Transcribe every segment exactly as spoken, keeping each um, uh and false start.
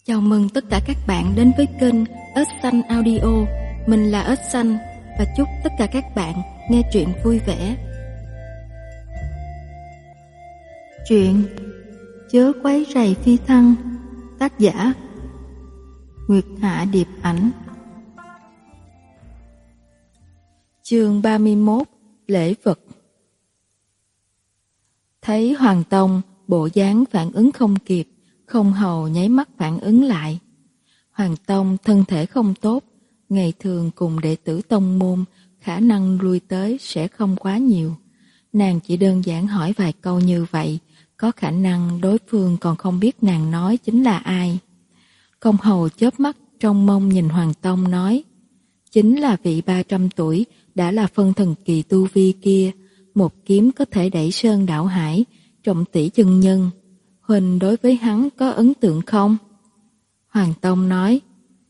Chào mừng tất cả các bạn đến với kênh Ếch Xanh Audio. Mình là Ếch Xanh và chúc tất cả các bạn nghe truyện vui vẻ. Truyện Chớ quấy rầy phi thăng, tác giả Nguyệt Hạ Điệp Ảnh. Chương ba mươi mốt. Lễ vật. Thấy Hoàng Tông bộ dáng phản ứng không kịp, Không Hầu nháy mắt phản ứng lại. Hoàng Tông thân thể không tốt, ngày thường cùng đệ tử tông môn khả năng lui tới sẽ không quá nhiều. Nàng chỉ đơn giản hỏi vài câu như vậy, có khả năng đối phương còn không biết nàng nói chính là ai. Không Hầu chớp mắt trong mong nhìn Hoàng Tông nói, chính là vị ba trăm tuổi đã là phân thần kỳ tu vi kia, một kiếm có thể đẩy sơn đảo hải, trọng tỷ chân nhân. Huỳnh đối với hắn có ấn tượng không? Hoàng Tông nói,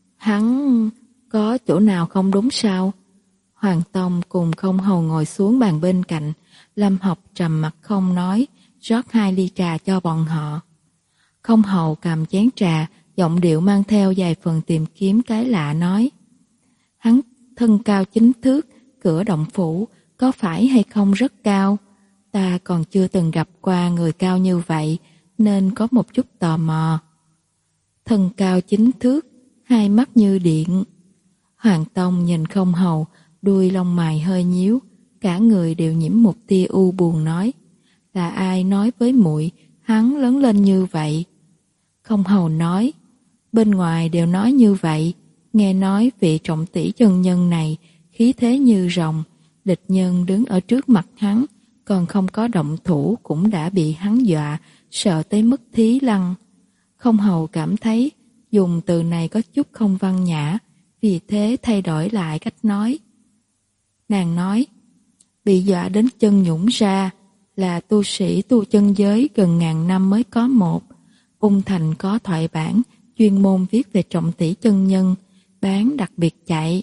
hắn có chỗ nào không đúng sao? Hoàng Tông cùng Không Hầu ngồi xuống bàn bên cạnh, Lâm Học trầm mặt không nói, rót hai ly trà cho bọn họ. Không Hầu cầm chén trà, giọng điệu mang theo vài phần tìm kiếm cái lạ nói, hắn thân cao chín thước, cửa động phủ, có phải hay không rất cao? Ta còn chưa từng gặp qua người cao như vậy, nên có một chút tò mò. Thân cao chín thước, hai mắt như điện. Hoàng Tông nhìn Không Hầu, đuôi lông mày hơi nhíu, cả người đều nhiễm một tia u buồn nói, là ai nói với muội hắn lớn lên như vậy? Không Hầu nói, bên ngoài đều nói như vậy, nghe nói vị trọng tỷ chân nhân này khí thế như rồng, địch nhân đứng ở trước mặt hắn, còn không có động thủ cũng đã bị hắn dọa, sợ tới mức thí lăng. Không Hầu cảm thấy dùng từ này có chút không văn nhã, vì thế thay đổi lại cách nói. Nàng nói, bị dọa đến chân nhũn ra, là tu sĩ tu chân giới gần ngàn năm mới có một. Ung Thành có thoại bản, chuyên môn viết về trọng tỷ chân nhân, bán đặc biệt chạy.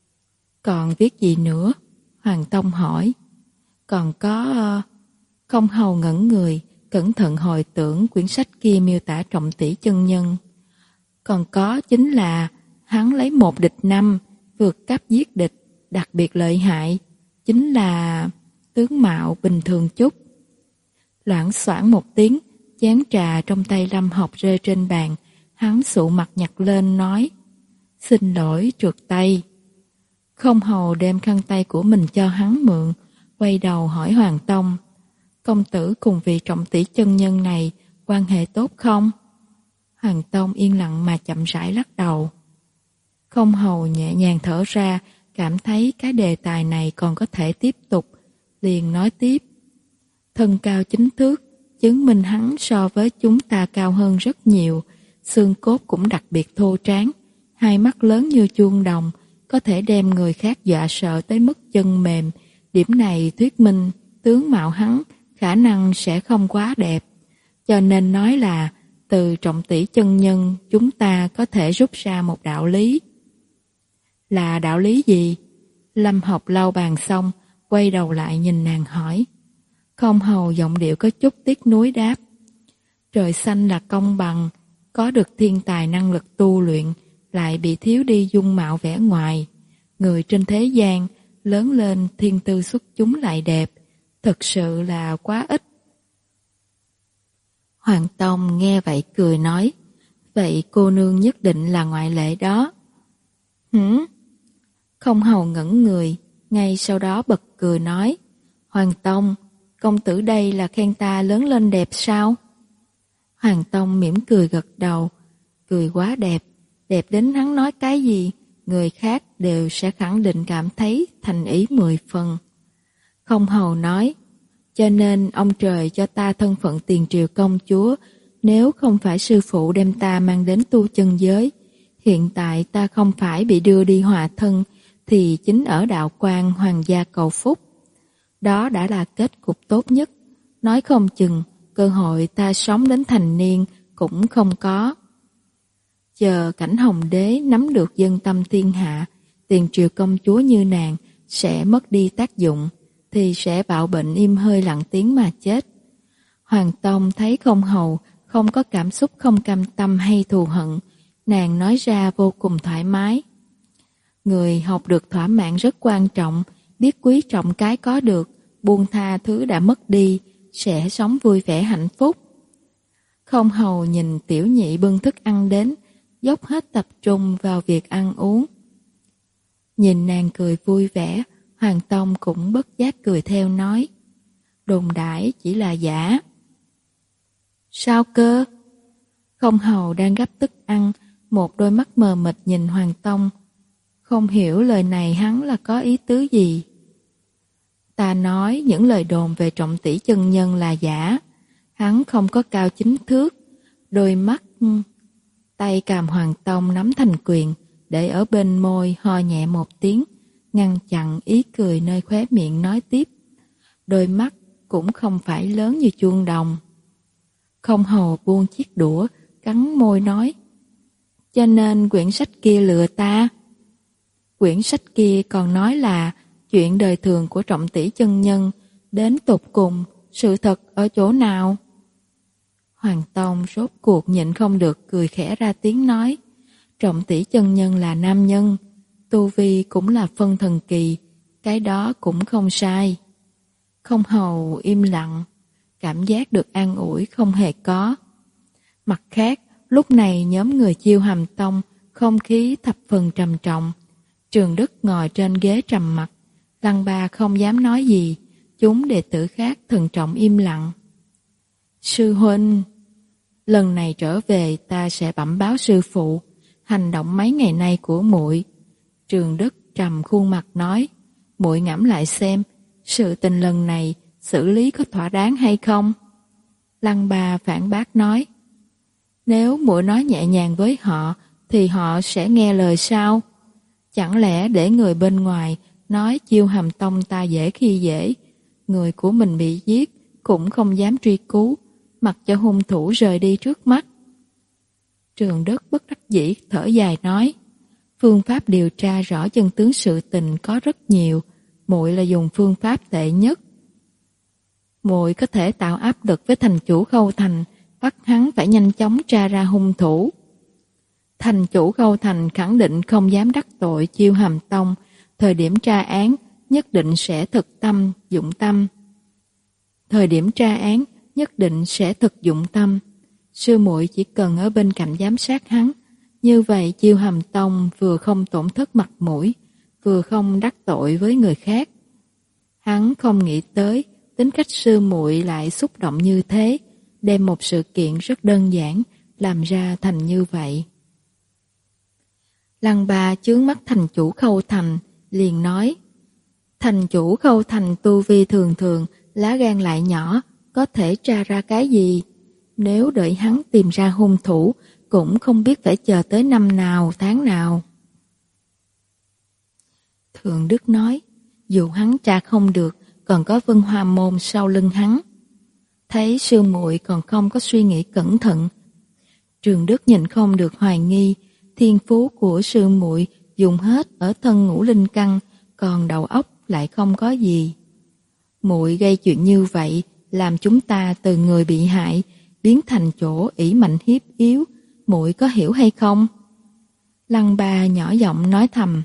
Còn viết gì nữa? Hoàng Tông hỏi. Còn có... Không Hầu ngẩn người, cẩn thận hồi tưởng quyển sách kia miêu tả trọng tỷ chân nhân. Còn có chính là hắn lấy một địch năm, vượt cấp giết địch, đặc biệt lợi hại, chính là tướng mạo bình thường chút. Loảng xoảng một tiếng, chén trà trong tay Lâm Học rơi trên bàn, hắn sụ mặt nhặt lên nói, xin lỗi trượt tay. Không Hầu đem khăn tay của mình cho hắn mượn, quay đầu hỏi Hoàng Tông, công tử cùng vị trọng tỷ chân nhân này quan hệ tốt không? Hoàng Tông yên lặng mà chậm rãi lắc đầu. Không Hầu nhẹ nhàng thở ra, cảm thấy cái đề tài này còn có thể tiếp tục, liền nói tiếp. Thân cao chín thước, chứng minh hắn so với chúng ta cao hơn rất nhiều, xương cốt cũng đặc biệt thô tráng, hai mắt lớn như chuông đồng, có thể đem người khác dọa sợ tới mức chân mềm. Điểm này thuyết minh tướng mạo hắn khả năng sẽ không quá đẹp, cho nên nói là từ trọng tỷ chân nhân chúng ta có thể rút ra một đạo lý. Là đạo lý gì? Lâm Học lau bàn xong, quay đầu lại nhìn nàng hỏi. Không Hầu giọng điệu có chút tiếc nuối đáp. Trời xanh là công bằng, có được thiên tài năng lực tu luyện, lại bị thiếu đi dung mạo vẻ ngoài. Người trên thế gian, lớn lên thiên tư xuất chúng lại đẹp, thực sự là quá ít. Hoàng Tông nghe vậy cười nói, vậy cô nương nhất định là ngoại lệ đó. Hử? Không Hầu ngẩn người, ngay sau đó bật cười nói, Hoàng Tông, công tử đây là khen ta lớn lên đẹp sao? Hoàng Tông mỉm cười gật đầu, cười quá đẹp, đẹp đến hắn nói cái gì, người khác đều sẽ khẳng định cảm thấy thành ý mười phần. Không Hầu nói, cho nên ông trời cho ta thân phận tiền triều công chúa, nếu không phải sư phụ đem ta mang đến tu chân giới, hiện tại ta không phải bị đưa đi hòa thân, thì chính ở đạo quan hoàng gia cầu phúc. Đó đã là kết cục tốt nhất, nói không chừng cơ hội ta sống đến thành niên cũng không có. Chờ cảnh Hồng Đế nắm được dân tâm thiên hạ, tiền triều công chúa như nàng sẽ mất đi tác dụng, thì sẽ bạo bệnh im hơi lặng tiếng mà chết. Hoàng Tông thấy Không Hầu không có cảm xúc không cam tâm hay thù hận, Nàng nói ra vô cùng thoải mái. Người học được thỏa mãn rất quan trọng, biết quý trọng cái có được, buông tha thứ đã mất đi, sẽ sống vui vẻ hạnh phúc. Không hầu nhìn tiểu nhị bưng thức ăn đến, dốc hết tập trung vào việc ăn uống. Nhìn nàng cười vui vẻ, Hoàng Tông cũng bất giác cười theo nói, đồn đãi chỉ là giả. Sao cơ? Không hầu đang gắp thức ăn, một đôi mắt mờ mịt nhìn Hoàng Tông, không hiểu lời này hắn là có ý tứ gì. Ta nói những lời đồn về trọng tỷ chân nhân là giả, hắn không có cao chính thước, đôi mắt... Tay cầm Hoàng Tông nắm thành quyền, để ở bên môi ho nhẹ một tiếng, ngăn chặn ý cười nơi khóe miệng nói tiếp. Đôi mắt cũng không phải lớn như chuông đồng. Không hầu buông chiếc đũa, cắn môi nói, cho nên quyển sách kia lừa ta. Quyển sách kia còn nói là chuyện đời thường của trọng tỷ chân nhân, đến tột cùng sự thật ở chỗ nào? Hoàng Tông rốt cuộc nhịn không được cười khẽ ra tiếng nói, trọng tỷ chân nhân là nam nhân, tu vi cũng là phân thần kỳ, cái đó cũng không sai. Không hầu im lặng, cảm giác được an ủi không hề có. Mặt khác, lúc này nhóm người Chiêu Hàm Tông không khí thập phần trầm trọng. Trường Đức ngồi trên ghế trầm mặc, Lăng Ba không dám nói gì, chúng đệ tử khác thận trọng im lặng. Sư huynh, lần này trở về ta sẽ bẩm báo sư phụ hành động mấy ngày nay của muội. Trường Đức trầm khuôn mặt nói, muội ngẫm lại xem, sự tình lần này xử lý có thỏa đáng hay không? Lăng Ba phản bác nói, nếu muội nói nhẹ nhàng với họ thì họ sẽ nghe lời sao? Chẳng lẽ để người bên ngoài nói Chiêu Hàm Tông ta dễ khi dễ, người của mình bị giết cũng không dám truy cứu, mặc cho hung thủ rời đi trước mắt. Trường Đức bất đắc dĩ thở dài nói, phương pháp điều tra rõ chân tướng sự tình có rất nhiều, muội là dùng phương pháp tệ nhất. Muội có thể tạo áp lực với thành chủ Khâu Thành, bắt hắn phải nhanh chóng tra ra hung thủ. Thành chủ Khâu Thành khẳng định không dám đắc tội Chiêu Hàm Tông, thời điểm tra án nhất định sẽ thực tâm, dụng tâm. Thời điểm tra án nhất định sẽ thực dụng tâm. Sư muội chỉ cần ở bên cạnh giám sát hắn, như vậy Chiêu Hàm Tông vừa không tổn thất mặt mũi, vừa không đắc tội với người khác. Hắn không nghĩ tới tính cách sư muội lại xúc động như thế, đem một sự kiện rất đơn giản làm ra thành như vậy. Lăng Ba chướng mắt thành chủ Khâu Thành, liền nói, thành chủ Khâu Thành tu vi thường thường, lá gan lại nhỏ, có thể tra ra cái gì? Nếu đợi hắn tìm ra hung thủ, cũng không biết phải chờ tới năm nào, tháng nào. Thượng Đức nói, dù hắn tra không được, còn có Vân Hoa Môn sau lưng hắn. Thấy sư muội còn không có suy nghĩ cẩn thận, Trường Đức nhìn không được hoài nghi, thiên phú của sư muội dùng hết ở thân ngũ linh căn, còn đầu óc lại không có gì. Muội gây chuyện như vậy, làm chúng ta từ người bị hại biến thành chỗ ỷ mạnh hiếp yếu, muội có hiểu hay không? Lăng Ba nhỏ giọng nói thầm,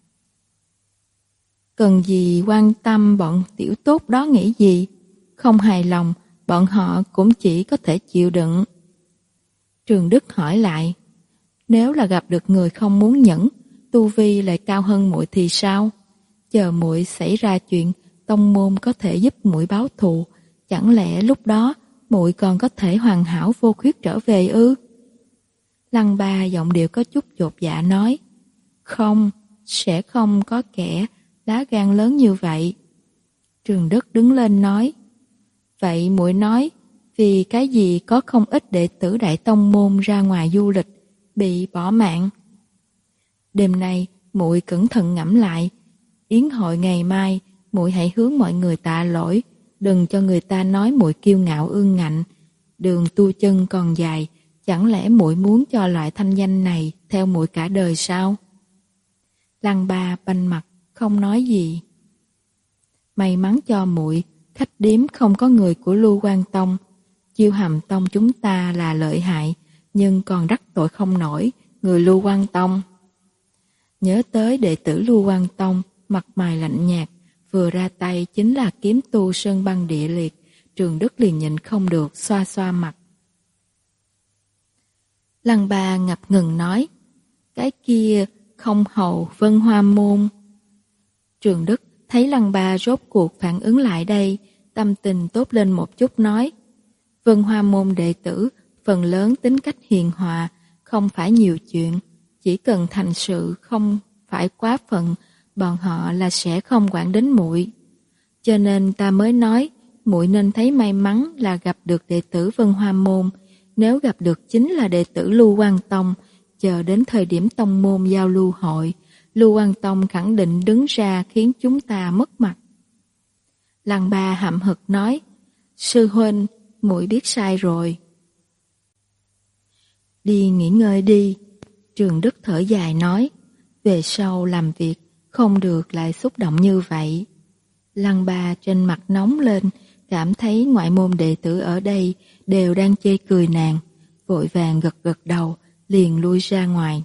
cần gì quan tâm bọn tiểu tốt đó nghĩ gì, không hài lòng, bọn họ cũng chỉ có thể chịu đựng. Trường Đức hỏi lại, nếu là gặp được người không muốn nhẫn, tu vi lại cao hơn muội thì sao? Chờ muội xảy ra chuyện, tông môn có thể giúp muội báo thù, chẳng lẽ lúc đó muội còn có thể hoàn hảo vô khuyết trở về ư? Lăng Ba giọng điệu có chút chột dạ nói, không, sẽ không có kẻ lá gan lớn như vậy. Trường Đức đứng lên nói, vậy muội nói, vì cái gì có không ít đệ tử đại tông môn ra ngoài du lịch, bị bỏ mạng? Đêm nay, muội cẩn thận ngẫm lại, yến hội ngày mai, muội hãy hướng mọi người tạ lỗi, đừng cho người ta nói muội kiêu ngạo ương ngạnh. Đường tu chân còn dài, chẳng lẽ muội muốn cho loại thanh danh này theo muội cả đời sao? Lăng Ba banh mặt, không nói gì. May mắn cho muội, khách điếm không có người của Lưu Quan Tông. Chiêu Hàm Tông chúng ta là lợi hại, nhưng còn đắc tội không nổi, người Lưu Quang Tông. Nhớ tới đệ tử Lưu Quang Tông, mặt mày lạnh nhạt, vừa ra tay chính là kiếm tu sơn băng địa liệt, Trường Đức liền nhịn không được, xoa xoa mặt. Lăng Ba ngập ngừng nói, cái kia không hầu Vân Hoa Môn. Trường Đức thấy Lăng Ba rốt cuộc phản ứng lại đây, tâm tình tốt lên một chút nói, Vân Hoa Môn đệ tử phần lớn tính cách hiền hòa, không phải nhiều chuyện, chỉ cần thành sự không phải quá phận, bọn họ là sẽ không quản đến muội. Cho nên ta mới nói, muội nên thấy may mắn là gặp được đệ tử Vân Hoa Môn, nếu gặp được chính là đệ tử Lưu Quang Tông, chờ đến thời điểm tông môn giao lưu hội, Lưu Quang Tông khẳng định đứng ra khiến chúng ta mất mặt. Lăng Ba hậm hực nói, sư huynh, muội biết sai rồi. Đi nghỉ ngơi đi. Trường Đức thở dài nói, về sau làm việc không được lại xúc động như vậy. Lăng Ba trên mặt nóng lên, cảm thấy ngoại môn đệ tử ở đây đều đang chê cười nàng, vội vàng gật gật đầu, liền lui ra ngoài.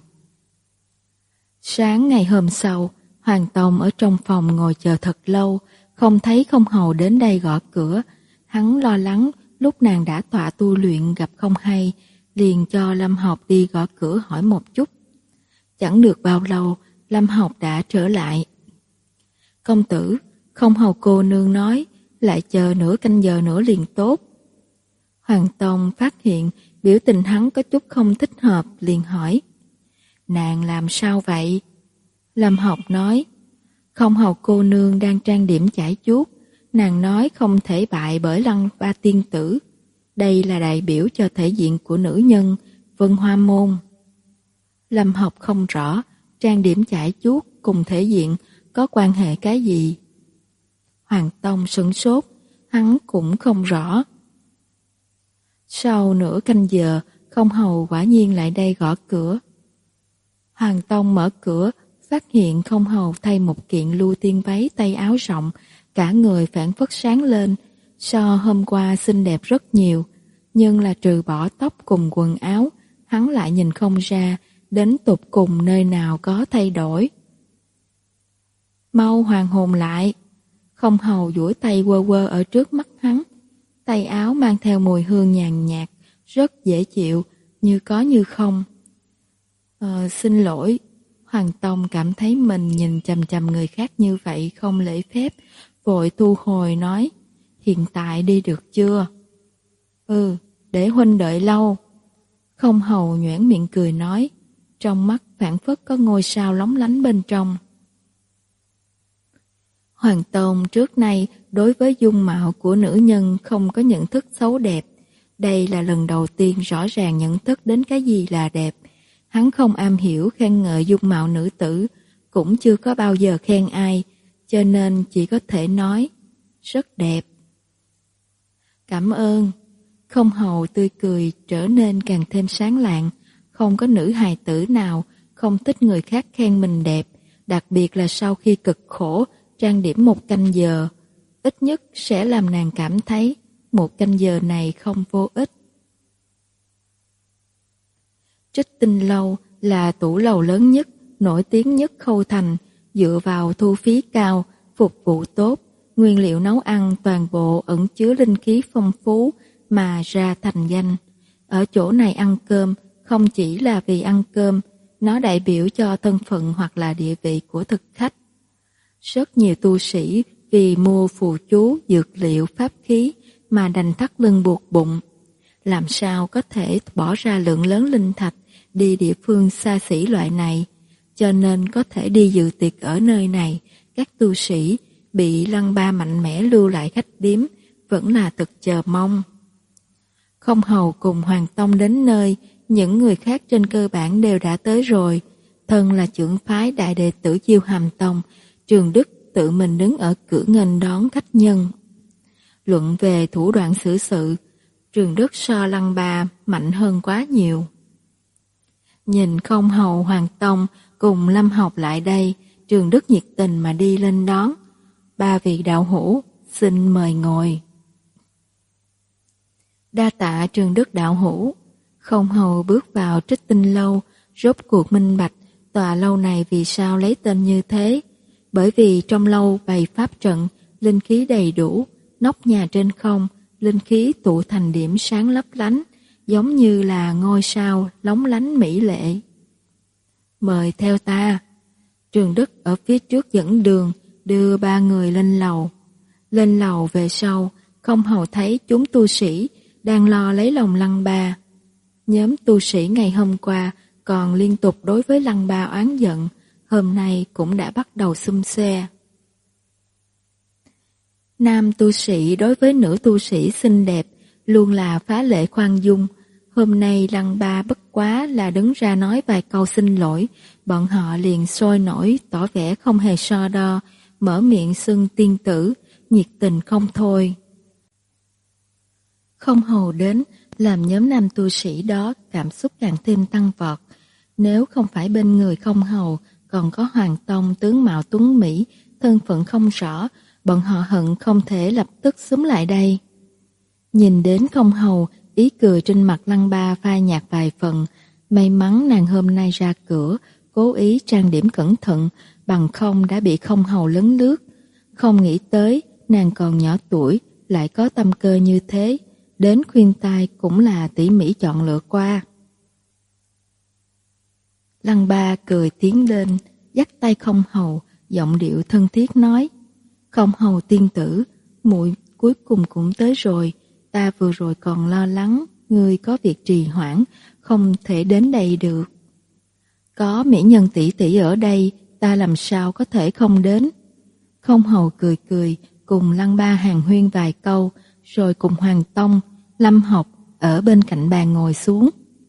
Sáng ngày hôm sau, Hoàng Tông ở trong phòng ngồi chờ thật lâu, không thấy không hầu đến đây gõ cửa. Hắn lo lắng lúc nàng đã tọa tu luyện gặp không hay, liền cho Lâm Học đi gõ cửa hỏi một chút. Chẳng được bao lâu, Lâm Học đã trở lại. Công tử, không hầu cô nương nói, lại chờ nửa canh giờ nữa liền tốt. Hoàng Tông phát hiện biểu tình hắn có chút không thích hợp, liền hỏi. Nàng làm sao vậy? Lâm Học nói, không hầu cô nương đang trang điểm chải chuốt, nàng nói không thể bại bởi Lăng Ba tiên tử. Đây là đại biểu cho thể diện của nữ nhân, Vân Hoa Môn. Lâm Học không rõ, trang điểm chải chuốt cùng thể diện có quan hệ cái gì? Hoàng Tông sửng sốt, hắn cũng không rõ. Sau nửa canh giờ, không hầu quả nhiên lại đây gõ cửa. Hoàng Tông mở cửa, phát hiện không hầu thay một kiện lưu tiên váy tay áo rộng, cả người phản phất sáng lên, so hôm qua xinh đẹp rất nhiều, nhưng là trừ bỏ tóc cùng quần áo, hắn lại nhìn không ra đến tột cùng nơi nào có thay đổi. Mau hoàn hồn lại. Không hầu duỗi tay quơ quơ ở trước mắt hắn, tay áo mang theo mùi hương nhàn nhạt, rất dễ chịu, như có như không. Ờ, xin lỗi. Hoàng Tông cảm thấy mình nhìn chằm chằm người khác như vậy không lễ phép, vội thu hồi nói, hiện tại đi được chưa? Ừ, để huynh đợi lâu. Không hầu nhoẻn miệng cười nói, trong mắt phảng phất có ngôi sao lóng lánh bên trong. Hoàng Tông trước nay đối với dung mạo của nữ nhân không có nhận thức xấu đẹp. Đây là lần đầu tiên rõ ràng nhận thức đến cái gì là đẹp. Hắn không am hiểu khen ngợi dung mạo nữ tử, cũng chưa có bao giờ khen ai, cho nên chỉ có thể nói, rất đẹp. Cảm ơn. Không hầu tươi cười trở nên càng thêm sáng lạng, không có nữ hài tử nào không thích người khác khen mình đẹp, đặc biệt là sau khi cực khổ, trang điểm một canh giờ, ít nhất sẽ làm nàng cảm thấy một canh giờ này không vô ích. Trích Tinh Lâu là tủ lầu lớn nhất, nổi tiếng nhất Khâu Thành, dựa vào thu phí cao, phục vụ tốt, nguyên liệu nấu ăn toàn bộ ẩn chứa linh khí phong phú mà ra thành danh. Ở chỗ này ăn cơm không chỉ là vì ăn cơm, nó đại biểu cho thân phận hoặc là địa vị của thực khách. Rất nhiều tu sĩ vì mua phù chú, dược liệu, pháp khí mà đành thắt lưng buộc bụng. Làm sao có thể bỏ ra lượng lớn linh thạch đi địa phương xa xỉ loại này, cho nên có thể đi dự tiệc ở nơi này, các tu sĩ bị Lăng Ba mạnh mẽ lưu lại khách điếm, vẫn là thực chờ mong. Không hầu cùng Hoàng Tông đến nơi, những người khác trên cơ bản đều đã tới rồi. Thân là trưởng phái đại đệ tử Chiêu Hàm Tông, Trường Đức tự mình đứng ở cửa nghênh đón khách nhân. Luận về thủ đoạn xử sự, Trường Đức so Lăng Ba mạnh hơn quá nhiều. Nhìn không hầu Hoàng Tông cùng Lâm Học lại đây, Trường Đức nhiệt tình mà đi lên đón. Ba vị đạo hữu, xin mời ngồi. Đa tạ Trường Đức đạo hữu. Không hầu bước vào Trích Tinh Lâu, rốt cuộc minh bạch tòa lâu này vì sao lấy tên như thế. Bởi vì trong lâu bày pháp trận, linh khí đầy đủ, nóc nhà trên không, linh khí tụ thành điểm sáng lấp lánh, giống như là ngôi sao lóng lánh mỹ lệ. Mời theo ta. Trường Đức ở phía trước dẫn đường, đưa ba người lên lầu. Lên lầu về sau, không hầu thấy chúng tu sĩ đang lo lấy lòng Lăng Ba. Nhóm tu sĩ ngày hôm qua còn liên tục đối với Lăng Ba oán giận, hôm nay cũng đã bắt đầu xum xe. Nam tu sĩ đối với nữ tu sĩ xinh đẹp luôn là phá lệ khoan dung. Hôm nay Lăng Ba bất quá là đứng ra nói vài câu xin lỗi, bọn họ liền sôi nổi tỏ vẻ không hề so đo, mở miệng xưng tiên tử, nhiệt tình không thôi. Không hầu đến làm nhóm nam tu sĩ đó cảm xúc càng thêm tăng vọt. Nếu không phải bên người không hầu còn có Hoàng Tông tướng mạo tuấn Mỹ, thân phận không rõ, bọn họ hận không thể lập tức xúm lại đây. Nhìn đến không hầu, ý cười trên mặt Lăng Ba phai nhạt vài phần. May mắn nàng hôm nay ra cửa, cố ý trang điểm cẩn thận, bằng không đã bị không hầu lấn lướt. Không nghĩ tới, nàng còn nhỏ tuổi, lại có tâm cơ như thế. Đến khuyên tai cũng là tỉ mỉ chọn lựa qua. Lăng Ba cười tiến lên, dắt tay không hầu, giọng điệu thân thiết nói: Không hầu tiên tử, muội cuối cùng cũng tới rồi. Ta vừa rồi còn lo lắng ngươi có việc trì hoãn, không thể đến đây được. Có mỹ nhân tỷ tỷ ở đây, ta làm sao có thể không đến. Không hầu cười cười, cùng Lăng Ba hàn huyên vài câu, rồi cùng Hoàng Tông, Lâm Học ở bên cạnh bàn ngồi xuống.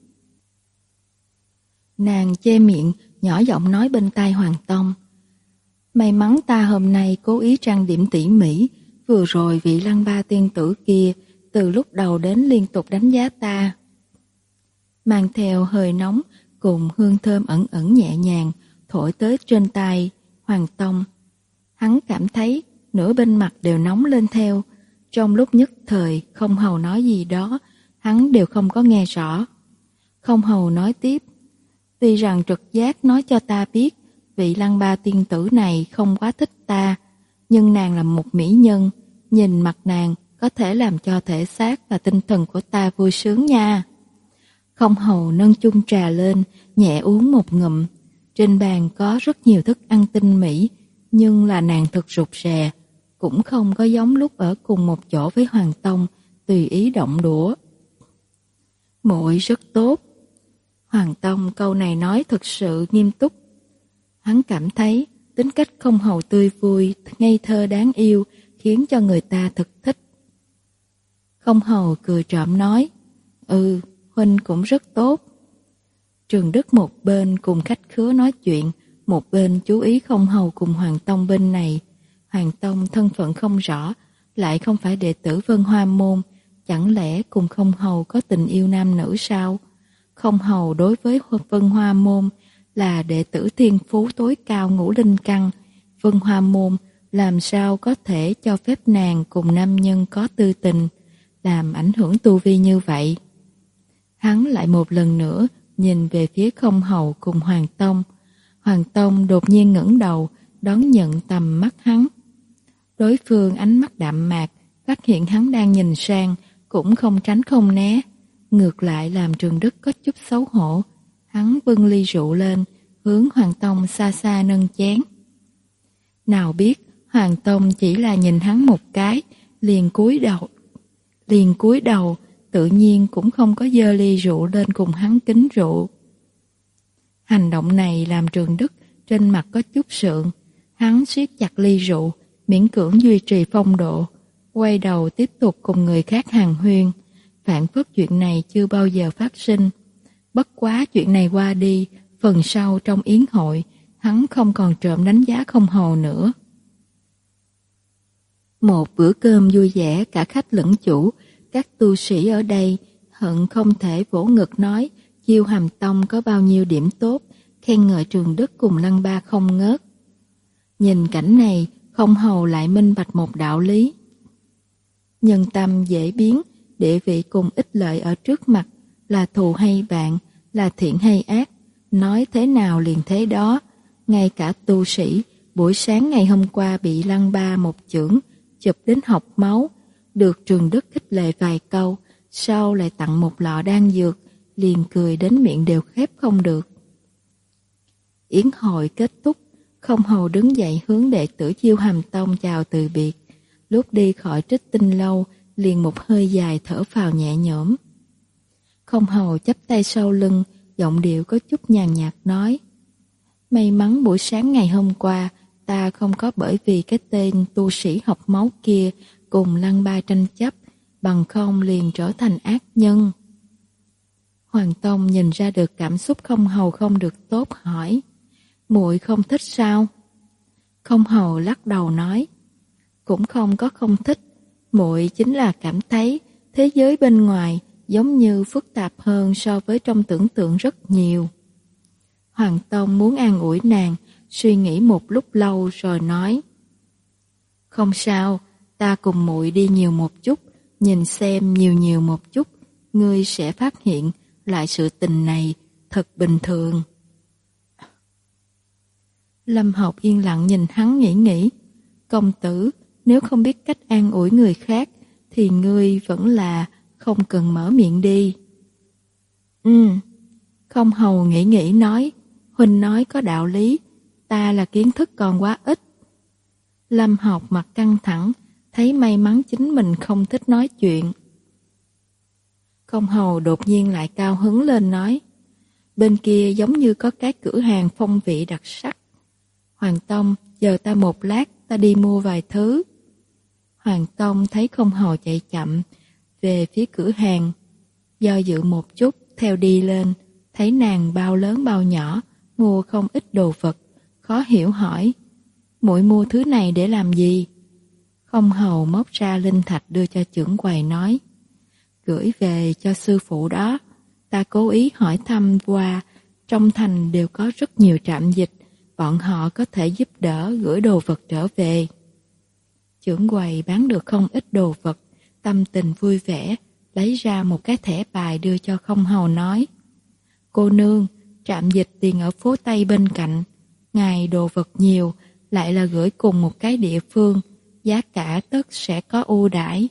Nàng che miệng, nhỏ giọng nói bên tai Hoàng Tông: May mắn ta hôm nay cố ý trang điểm tỉ mỉ, vừa rồi vị Lăng Ba tiên tử kia từ lúc đầu đến liên tục đánh giá ta. Mang theo hơi nóng cùng hương thơm ẩn ẩn nhẹ nhàng thổi tới trên tai Hoàng Tông. Hắn cảm thấy nửa bên mặt đều nóng lên theo. Trong lúc nhất thời không hầu nói gì đó, hắn đều không có nghe rõ. Không hầu nói tiếp: Tuy rằng trực giác nói cho ta biết vị Lăng Ba tiên tử này không quá thích ta, nhưng nàng là một mỹ nhân, nhìn mặt nàng có thể làm cho thể xác và tinh thần của ta vui sướng nha. Không hầu nâng chung trà lên, nhẹ uống một ngụm. Trên bàn có rất nhiều thức ăn tinh mỹ, nhưng là nàng thật rụt rè, cũng không có giống lúc ở cùng một chỗ với Hoàng Tông, tùy ý động đũa. Muội rất tốt. Hoàng Tông câu này nói thật sự nghiêm túc. Hắn cảm thấy tính cách không hầu tươi vui, ngây thơ đáng yêu, khiến cho người ta thực thích. Không hầu cười trộm nói: Ừ, huynh cũng rất tốt. Trường Đức một bên cùng khách khứa nói chuyện, một bên chú ý không hầu cùng Hoàng Tông bên này. Hoàng Tông thân phận không rõ, lại không phải đệ tử Vân Hoa Môn, chẳng lẽ cùng không hầu có tình yêu nam nữ sao? Không hầu đối với Vân Hoa Môn là đệ tử thiên phú tối cao ngũ linh căn. Vân Hoa Môn làm sao có thể cho phép nàng cùng nam nhân có tư tình, làm ảnh hưởng tu vi như vậy? Hắn lại một lần nữa nhìn về phía không hầu cùng Hoàng Tông. Hoàng Tông đột nhiên ngẩng đầu, đón nhận tầm mắt hắn. Đối phương ánh mắt đạm mạc, phát hiện hắn đang nhìn sang, cũng không tránh không né. Ngược lại làm Trường Đức có chút xấu hổ. Hắn bưng ly rượu lên, hướng Hoàng Tông xa xa nâng chén. Nào biết, Hoàng Tông chỉ là nhìn hắn một cái, liền cúi đầu. Liền cúi đầu, tự nhiên cũng không có dơ ly rượu lên cùng hắn kính rượu. Hành động này làm Trường Đức trên mặt có chút sượng. Hắn siết chặt ly rượu, miễn cưỡng duy trì phong độ, quay đầu tiếp tục cùng người khác hàn huyên. Phản phất chuyện này chưa bao giờ phát sinh. Bất quá chuyện này qua đi, phần sau trong yến hội, hắn không còn trộm đánh giá không hầu nữa. Một bữa cơm vui vẻ cả khách lẫn chủ, các tu sĩ ở đây hận không thể vỗ ngực nói Chiêu Hàm Tông có bao nhiêu điểm tốt, khen ngợi Trường Đức cùng Lăng Ba không ngớt. Nhìn cảnh này, không hầu lại minh bạch một đạo lý. Nhân tâm dễ biến, địa vị cùng ích lợi ở trước mặt, là thù hay bạn, là thiện hay ác, nói thế nào liền thế đó. Ngay cả tu sĩ, buổi sáng ngày hôm qua bị Lăng Ba một chưởng, chụp đến học máu, được Trường Đức khích lệ vài câu, sau lại tặng một lọ đan dược, liền cười đến miệng đều khép không được. Yến hội kết thúc, Không Hầu đứng dậy hướng đệ tử Chiêu Hàm Tông chào từ biệt. Lúc đi khỏi Trích Tinh Lâu, liền một hơi dài thở phào nhẹ nhõm. Không Hầu chắp tay sau lưng, giọng điệu có chút nhàn nhạt nói: May mắn buổi sáng ngày hôm qua, ta không có bởi vì cái tên tu sĩ học máu kia cùng Lăng Ba tranh chấp, bằng không liền trở thành ác nhân. Hoàng Tông nhìn ra được cảm xúc Không Hầu không được tốt, hỏi: Muội không thích sao? Không Hầu lắc đầu nói: Cũng không có không thích, muội chính là cảm thấy thế giới bên ngoài giống như phức tạp hơn so với trong tưởng tượng rất nhiều. Hoàng Tông muốn an ủi nàng, suy nghĩ một lúc lâu rồi nói: Không sao, ta cùng muội đi nhiều một chút, nhìn xem nhiều nhiều một chút, ngươi sẽ phát hiện lại sự tình này thật bình thường. Lâm Học yên lặng nhìn hắn nghĩ nghĩ: Công tử, nếu không biết cách an ủi người khác, thì ngươi vẫn là không cần mở miệng đi. Ừ, Không Hầu nghĩ nghĩ nói: Huynh nói có đạo lý, ta là kiến thức còn quá ít. Lâm Học mặt căng thẳng, thấy may mắn chính mình không thích nói chuyện. Không Hầu đột nhiên lại cao hứng lên nói: Bên kia giống như có cái cửa hàng phong vị đặc sắc. Hoàng Tông, chờ ta một lát, ta đi mua vài thứ. Hoàng Tông thấy Không Hầu chạy chậm về phía cửa hàng, do dự một chút, theo đi lên, thấy nàng bao lớn bao nhỏ, mua không ít đồ vật, khó hiểu hỏi: Muội mua thứ này để làm gì? Không Hầu móc ra linh thạch đưa cho chưởng quầy nói: Gửi về cho sư phụ đó, ta cố ý hỏi thăm qua, trong thành đều có rất nhiều trạm dịch, bọn họ có thể giúp đỡ gửi đồ vật trở về. Chưởng quầy bán được không ít đồ vật, tâm tình vui vẻ, lấy ra một cái thẻ bài đưa cho Không Hầu nói: Cô nương, trạm dịch liền ở phố Tây bên cạnh, ngài đồ vật nhiều, lại là gửi cùng một cái địa phương, giá cả tất sẽ có ưu đãi.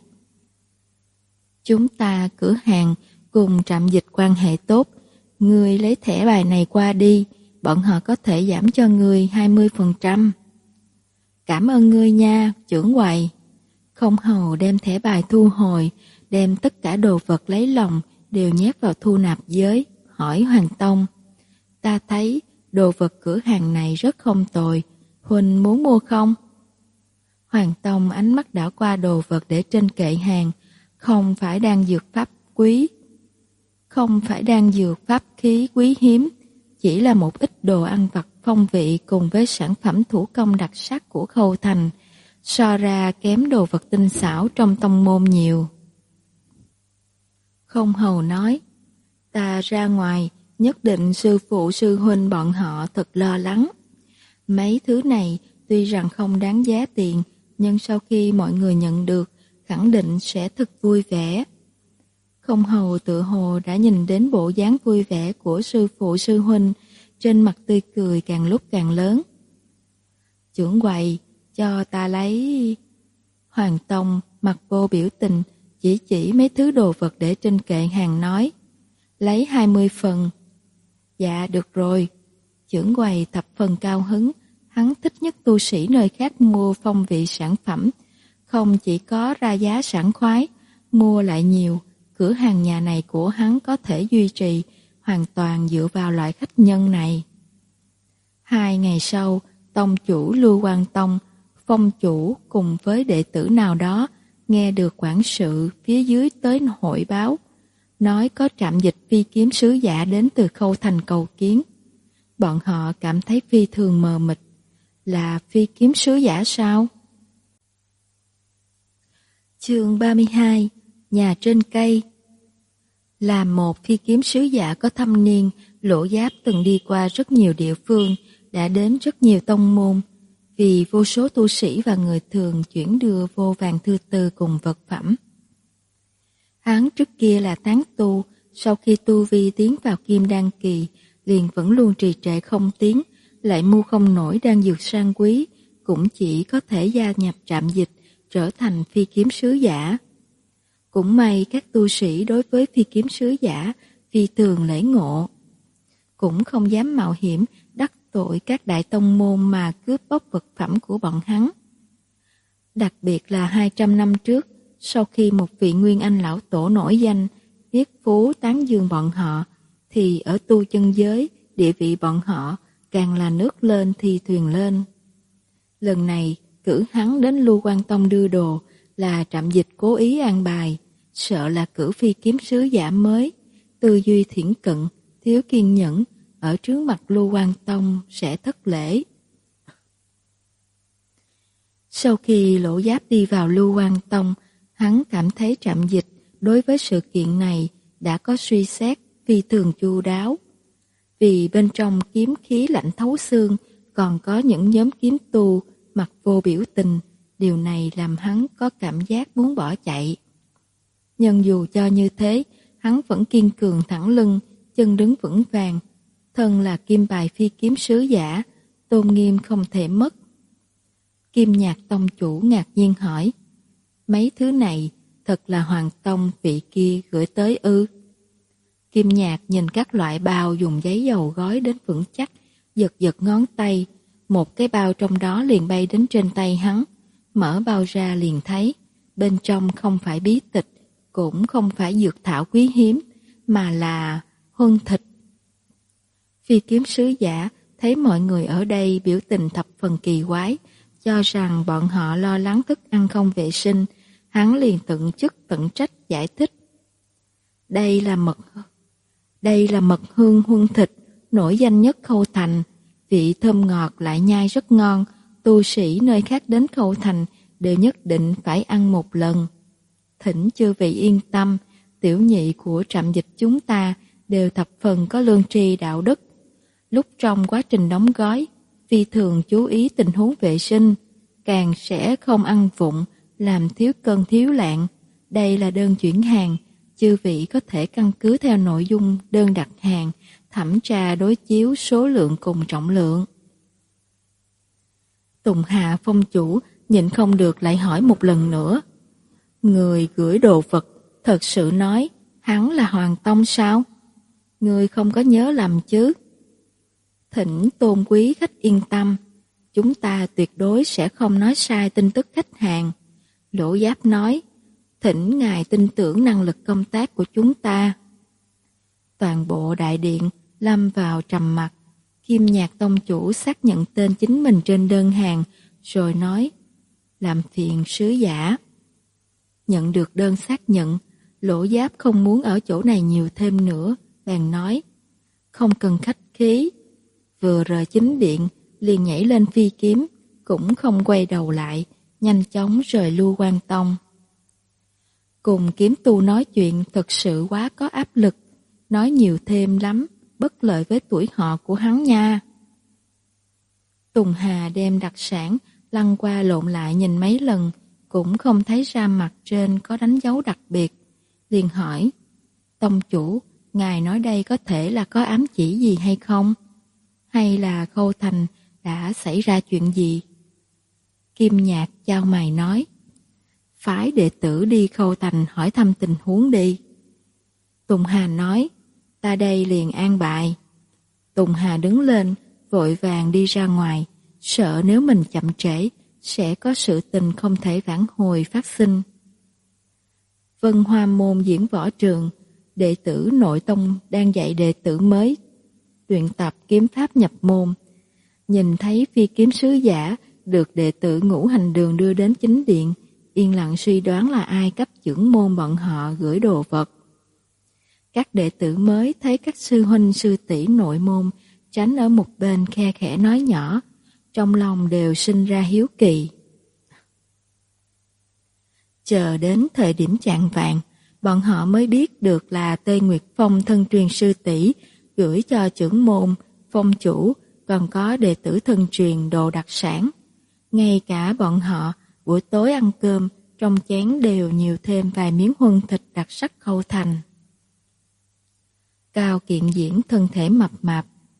Chúng ta cửa hàng cùng trạm dịch quan hệ tốt, ngươi lấy thẻ bài này qua đi, bọn họ có thể giảm cho ngươi hai mươi phần trăm. Cảm ơn ngươi nha, chưởng quầy. Không Hầu đem thẻ bài thu hồi, đem tất cả đồ vật lấy lòng đều nhét vào thu nạp giới, hỏi Hoàng Tông: Ta thấy đồ vật cửa hàng này rất không tồi, huynh muốn mua không? Hoàng Tông ánh mắt đảo qua đồ vật để trên kệ hàng, không phải đang dược pháp quý, không phải đang dược pháp khí quý hiếm, chỉ là một ít đồ ăn vặt phong vị cùng với sản phẩm thủ công đặc sắc của Khâu Thành, so ra kém đồ vật tinh xảo trong tông môn nhiều. Không Hầu nói: Ta ra ngoài, nhất định sư phụ sư huynh bọn họ thật lo lắng. Mấy thứ này tuy rằng không đáng giá tiền, nhưng sau khi mọi người nhận được, khẳng định sẽ thật vui vẻ. Không Hầu tự hồ đã nhìn đến bộ dáng vui vẻ của sư phụ sư huynh, trên mặt tươi cười càng lúc càng lớn. Chưởng quầy, cho ta lấy... Hoàng Tông mặt vô biểu tình, chỉ chỉ mấy thứ đồ vật để trên kệ hàng nói: Lấy hai mươi phần. Dạ được rồi. Chưởng quầy thập phần cao hứng, hắn thích nhất tu sĩ nơi khác mua phong vị sản phẩm, không chỉ có ra giá sảng khoái, mua lại nhiều, cửa hàng nhà này của hắn có thể duy trì hoàn toàn dựa vào loại khách nhân này. Hai ngày sau, tông chủ Lưu Quang Tông, phong chủ cùng với đệ tử nào đó nghe được quản sự phía dưới tới hội báo, nói có trạm dịch phi kiếm sứ giả đến từ Khâu Thành cầu kiến. Bọn họ cảm thấy phi thường mờ mịt, là phi kiếm sứ giả sao? Chương ba mươi hai, nhà trên cây. Là một phi kiếm sứ giả có thâm niên, Lỗ Giáp từng đi qua rất nhiều địa phương, đã đến rất nhiều tông môn, vì vô số tu sĩ và người thường chuyển đưa vô vàng thư tư cùng vật phẩm. Hắn trước kia là tán tu, sau khi tu vi tiến vào kim đan kỳ, liền vẫn luôn trì trệ không tiến, lại mua không nổi đan dược sang quý, cũng chỉ có thể gia nhập trạm dịch, trở thành phi kiếm sứ giả. Cũng may các tu sĩ đối với phi kiếm sứ giả phi thường lễ ngộ, cũng không dám mạo hiểm đắc tội các đại tông môn mà cướp bóc vật phẩm của bọn hắn. Đặc biệt là hai trăm năm trước, sau khi một vị Nguyên Anh lão tổ nổi danh, viết phú tán dương bọn họ, thì ở tu chân giới, địa vị bọn họ càng là nước lên thì thuyền lên. Lần này, cử hắn đến Lưu Quan Tông đưa đồ là trạm dịch cố ý an bài, sợ là cử phi kiếm sứ giả mới, tư duy thiển cận, thiếu kiên nhẫn, ở trước mặt Lưu Quan Tông sẽ thất lễ. Sau khi Lỗ Giáp đi vào Lưu Quan Tông, hắn cảm thấy trạm dịch đối với sự kiện này đã có suy xét phi thường chu đáo. Vì bên trong kiếm khí lạnh thấu xương còn có những nhóm kiếm tu mặt vô biểu tình, điều này làm hắn có cảm giác muốn bỏ chạy. Nhưng dù cho như thế, hắn vẫn kiên cường thẳng lưng, chân đứng vững vàng. Thân là kim bài phi kiếm sứ giả, tôn nghiêm không thể mất. Kim Nhạc tông chủ ngạc nhiên hỏi, mấy thứ này thật là Hoàng Tông vị kia gửi tới ư? Kim Nhạc nhìn các loại bao dùng giấy dầu gói đến vững chắc, giật giật ngón tay, một cái bao trong đó liền bay đến trên tay hắn, mở bao ra liền thấy, bên trong không phải bí tịch, cũng không phải dược thảo quý hiếm, mà là huân thịt. Phi kiếm sứ giả thấy mọi người ở đây biểu tình thập phần kỳ quái, cho rằng bọn họ lo lắng thức ăn không vệ sinh, hắn liền tận chức tận trách giải thích. Đây là mật Đây là mật hương huân thịt, nổi danh nhất Khâu Thành, vị thơm ngọt lại nhai rất ngon, tu sĩ nơi khác đến Khâu Thành đều nhất định phải ăn một lần. Thỉnh chư vị yên tâm, tiểu nhị của trạm dịch chúng ta đều thập phần có lương tri đạo đức. Lúc trong quá trình đóng gói, phi thường chú ý tình huống vệ sinh, càng sẽ không ăn vụng, làm thiếu cân thiếu lạng. Đây là đơn chuyển hàng, chư vị có thể căn cứ theo nội dung đơn đặt hàng, thẩm tra đối chiếu số lượng cùng trọng lượng. Tùng Hà phong chủ nhịn không được lại hỏi một lần nữa. Người gửi đồ vật thật sự nói hắn là Hoàng Tông sao? Người không có nhớ lầm chứ? Thỉnh tôn quý khách yên tâm, chúng ta tuyệt đối sẽ không nói sai tin tức khách hàng. Lỗ Giáp nói, thỉnh ngài tin tưởng năng lực công tác của chúng ta. Toàn bộ đại điện lâm vào trầm mặc. Kim Nhạc tông chủ xác nhận tên chính mình trên đơn hàng, rồi nói, làm phiền sứ giả. Nhận được đơn xác nhận, Lỗ Giáp không muốn ở chỗ này nhiều thêm nữa, bèn nói, không cần khách khí. Vừa rời chính điện, liền nhảy lên phi kiếm, cũng không quay đầu lại, nhanh chóng rời Lưu Quan Tông. Cùng kiếm tu nói chuyện thật sự quá có áp lực, nói nhiều thêm lắm, bất lợi với tuổi họ của hắn nha. Tùng Hà đem đặc sản lăn qua lộn lại nhìn mấy lần, cũng không thấy ra mặt trên có đánh dấu đặc biệt, liền hỏi, tông chủ, ngài nói đây có thể là có ám chỉ gì hay không? Hay là Khâu Thành đã xảy ra chuyện gì? Kim Nhạc chau mày nói, phái đệ tử đi Khâu Thành hỏi thăm tình huống đi. Tùng Hà nói, ta đây liền an bài. Tùng Hà đứng lên, vội vàng đi ra ngoài, sợ nếu mình chậm trễ, sẽ có sự tình không thể vãn hồi phát sinh. Vân Hoa môn diễn võ trường, đệ tử nội tông đang dạy đệ tử mới luyện tập kiếm pháp nhập môn. Nhìn thấy phi kiếm sứ giả được đệ tử Ngũ Hành Đường đưa đến chính điện, yên lặng suy đoán là ai cấp trưởng môn bọn họ gửi đồ vật. Các đệ tử mới thấy các sư huynh sư tỷ nội môn tránh ở một bên khe khẽ nói nhỏ, trong lòng đều sinh ra hiếu kỳ. Chờ đến thời điểm chạng vạng, bọn họ mới biết được là Tê Nguyệt Phong thân truyền sư tỷ gửi cho trưởng môn, phong chủ, còn có đệ tử thân truyền đồ đặc sản. Ngay cả bọn họ, buổi tối ăn cơm, trong chén đều nhiều thêm vài miếng huân thịt đặc sắc Khâu Thành. Cao Kiện Diễn thân thể mập mạp,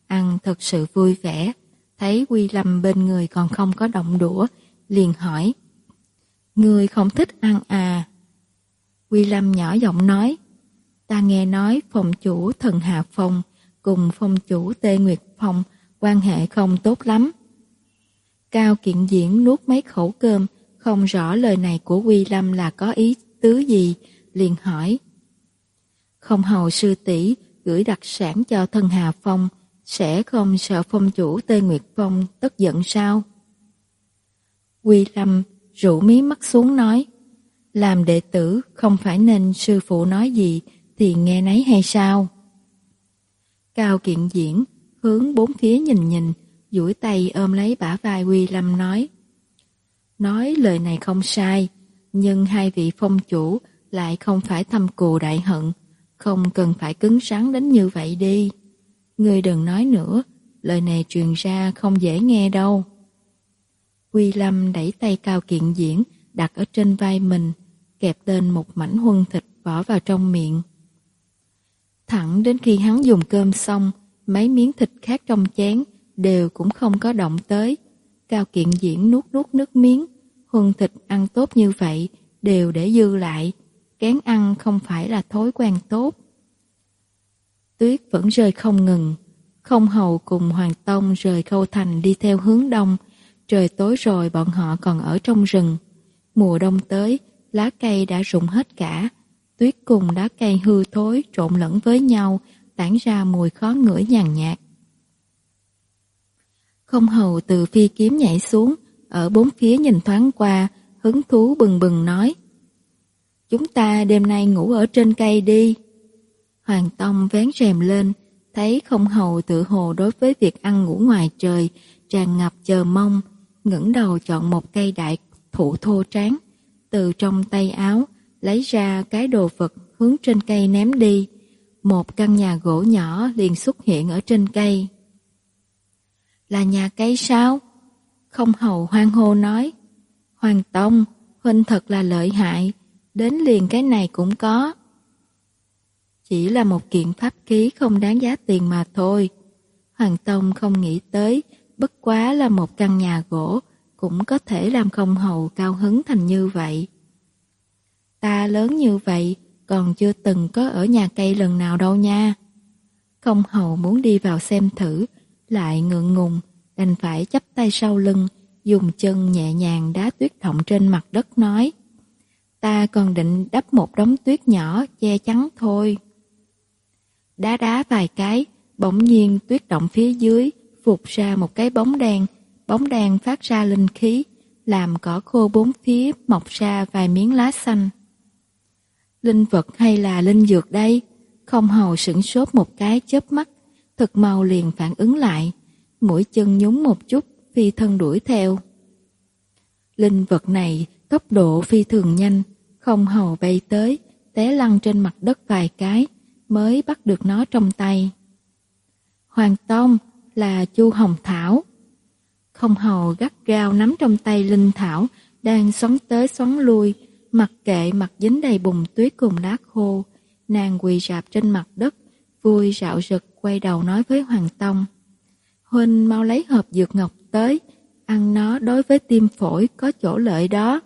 ăn thật sự vui vẻ, thấy Quy Lâm bên người còn không có động đũa, liền hỏi: "Ngươi không thích ăn à?" Quy Lâm nhỏ giọng nói: "Ta nghe nói phong chủ Thần Hà Phong cùng phong chủ Tê Nguyệt Phong quan hệ không tốt lắm." Cao Kiện Diễn nuốt mấy khẩu cơm, không rõ lời này của Quy Lâm là có ý tứ gì, liền hỏi: "Không hầu sư tỷ gửi đặc sản cho Thần Hà Phong, sẽ không sợ phong chủ Tê Nguyệt Phong tức giận sao?" Quy Lâm rũ mí mắt xuống nói: "Làm đệ tử không phải nên sư phụ nói gì thì nghe nấy hay sao?" Cao Kiện Diễn hướng bốn phía nhìn nhìn, duỗi tay ôm lấy bả vai Quy Lâm nói: "Nói lời này không sai, nhưng hai vị phong chủ lại không phải thâm cừu đại hận, không cần phải cứng rắn đến như vậy đi. Ngươi đừng nói nữa, lời này truyền ra không dễ nghe đâu." Quy Lâm đẩy tay Cao Kiện Diễn đặt ở trên vai mình, kẹp lên một mảnh huân thịt bỏ vào trong miệng. Thẳng đến khi hắn dùng cơm xong, mấy miếng thịt khác trong chén đều cũng không có động tới. Cao Kiện Diễn nuốt nuốt nước miếng, huân thịt ăn tốt như vậy đều để dư lại, kén ăn không phải là thói quen tốt. Tuyết vẫn rơi không ngừng, Không Hầu cùng Hoàng Tông rời Khâu Thành đi theo hướng đông. Trời tối rồi bọn họ còn ở trong rừng. Mùa đông tới, lá cây đã rụng hết cả. Tuyết cùng lá cây hư thối trộn lẫn với nhau, tản ra mùi khó ngửi nhàn nhạt. Không Hầu từ phi kiếm nhảy xuống, ở bốn phía nhìn thoáng qua, hứng thú bừng bừng nói: "Chúng ta đêm nay ngủ ở trên cây đi." Hoàng Tông vén rèm lên, thấy Không Hầu tự hồ đối với việc ăn ngủ ngoài trời tràn ngập chờ mong, ngẩng đầu chọn một cây đại thụ thô tráng, từ trong tay áo lấy ra cái đồ vật hướng trên cây ném đi. Một căn nhà gỗ nhỏ liền xuất hiện ở trên cây. "Là nhà cây sao?" Không Hầu hoan hô nói: "Hoàng Tông, huynh thật là lợi hại, đến liền cái này cũng có." "Chỉ là một kiện pháp khí không đáng giá tiền mà thôi." Hoàng Tông không nghĩ tới, bất quá là một căn nhà gỗ cũng có thể làm Không Hầu cao hứng thành như vậy. "Ta lớn như vậy còn chưa từng có ở nhà cây lần nào đâu nha." Không Hầu muốn đi vào xem thử, lại ngượng ngùng, đành phải chắp tay sau lưng, dùng chân nhẹ nhàng đá tuyết động trên mặt đất nói: "Ta còn định đắp một đống tuyết nhỏ che chắn thôi." Đá đá vài cái, bỗng nhiên tuyết động phía dưới vụt ra một cái bóng đen, bóng đen phát ra linh khí, làm cỏ khô bốn phía mọc ra vài miếng lá xanh. Linh vật hay là linh dược đây? Không Hầu sửng sốt một cái chớp mắt, thật mau liền phản ứng lại, mũi chân nhún một chút, phi thân đuổi theo. Linh vật này tốc độ phi thường nhanh, Không Hầu bay tới, té lăn trên mặt đất vài cái, mới bắt được nó trong tay. "Hoàng Tông, là Chu Hồng Thảo." Không Hầu gắt gao nắm trong tay linh thảo, đang xoắn tới xoắn lui, mặc kệ mặt dính đầy bùn tuyết cùng lá khô. Nàng quỳ rạp trên mặt đất, vui rạo rực quay đầu nói với Hoàng Tông: "Huynh mau lấy hộp dược ngọc tới, ăn nó đối với tim phổi có chỗ lợi đó."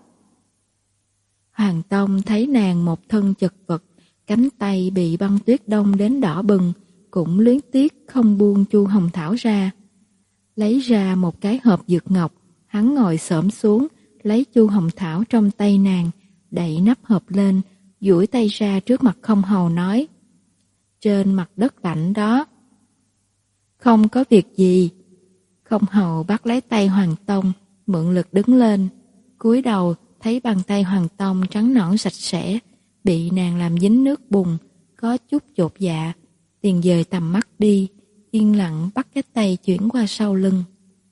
Hoàng Tông thấy nàng một thân chật vật, cánh tay bị băng tuyết đông đến đỏ bừng, cũng luyến tiếc không buông Chu Hồng Thảo ra. Lấy ra một cái hộp dược ngọc, hắn ngồi xổm xuống, lấy Chu Hồng Thảo trong tay nàng, đậy nắp hộp lên, duỗi tay ra trước mặt Không Hầu nói: "Trên mặt đất lạnh đó." "Không có việc gì." Không Hầu bắt lấy tay Hoàng Tông, mượn lực đứng lên, cúi đầu thấy bàn tay Hoàng Tông trắng nõn sạch sẽ, bị nàng làm dính nước bùn, có chút chột dạ, liền dời tầm mắt đi, yên lặng bắt cái tay chuyển qua sau lưng.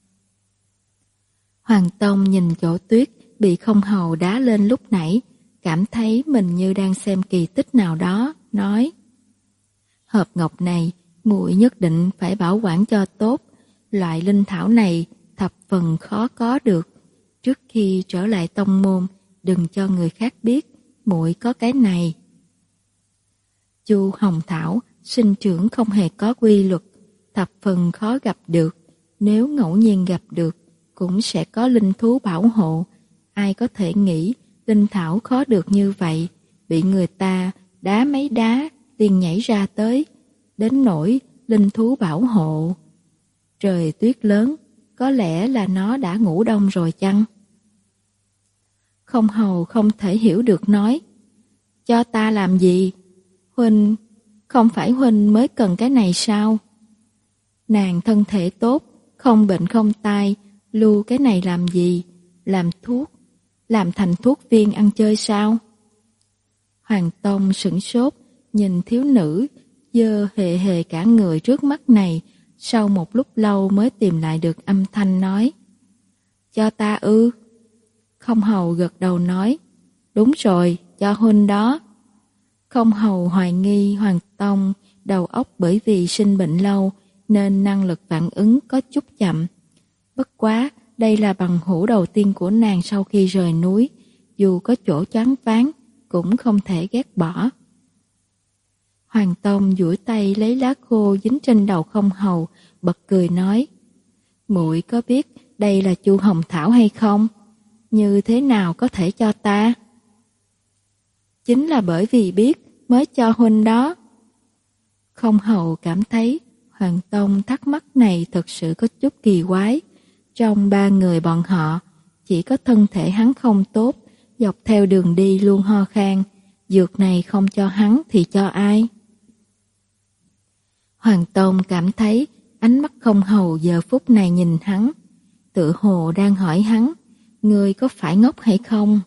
Hoàng Tông nhìn chỗ tuyết bị Không Hầu đá lên lúc nãy, cảm thấy mình như đang xem kỳ tích nào đó, nói: "Hộp ngọc này, muội nhất định phải bảo quản cho tốt, loại linh thảo này thập phần khó có được. Trước khi trở lại tông môn, đừng cho người khác biết muội có cái này." Chu Hồng Thảo sinh trưởng không hề có quy luật, thập phần khó gặp được. Nếu ngẫu nhiên gặp được, cũng sẽ có linh thú bảo hộ. Ai có thể nghĩ linh thảo khó được như vậy, bị người ta đá mấy đá liền nhảy ra tới, đến nỗi linh thú bảo hộ. Trời tuyết lớn, có lẽ là nó đã ngủ đông rồi chăng? Không hầu không thể hiểu được nói, cho ta làm gì? Huynh, không phải Huynh mới cần cái này sao? Nàng thân thể tốt, không bệnh không tai, lưu cái này làm gì? Làm thuốc, làm thành thuốc viên ăn chơi sao? Hoàng Tông sửng sốt, nhìn thiếu nữ, dơ hề hề cả người trước mắt này, sau một lúc lâu mới tìm lại được âm thanh nói. Cho ta ư? Không hầu gật đầu nói, đúng rồi, cho Huynh đó. Không hầu hoài nghi Hoàng Tông đầu óc bởi vì sinh bệnh lâu nên năng lực phản ứng có chút chậm. Bất quá, đây là bằng hữu đầu tiên của nàng sau khi rời núi, dù có chỗ choáng váng cũng không thể ghét bỏ. Hoàng Tông duỗi tay lấy lá khô dính trên đầu không hầu, bật cười nói, muội có biết đây là chu hồng thảo hay không? Như thế nào có thể cho ta? Chính là bởi vì biết mới cho Huynh đó. Không hầu cảm thấy Hoàng Tông thắc mắc này thật sự có chút kỳ quái. Trong ba người bọn họ, chỉ có thân thể hắn không tốt, dọc theo đường đi luôn ho khan, dược này không cho hắn thì cho ai? Hoàng Tông cảm thấy ánh mắt không hầu giờ phút này nhìn hắn, tự hồ đang hỏi hắn, ngươi có phải ngốc hay không?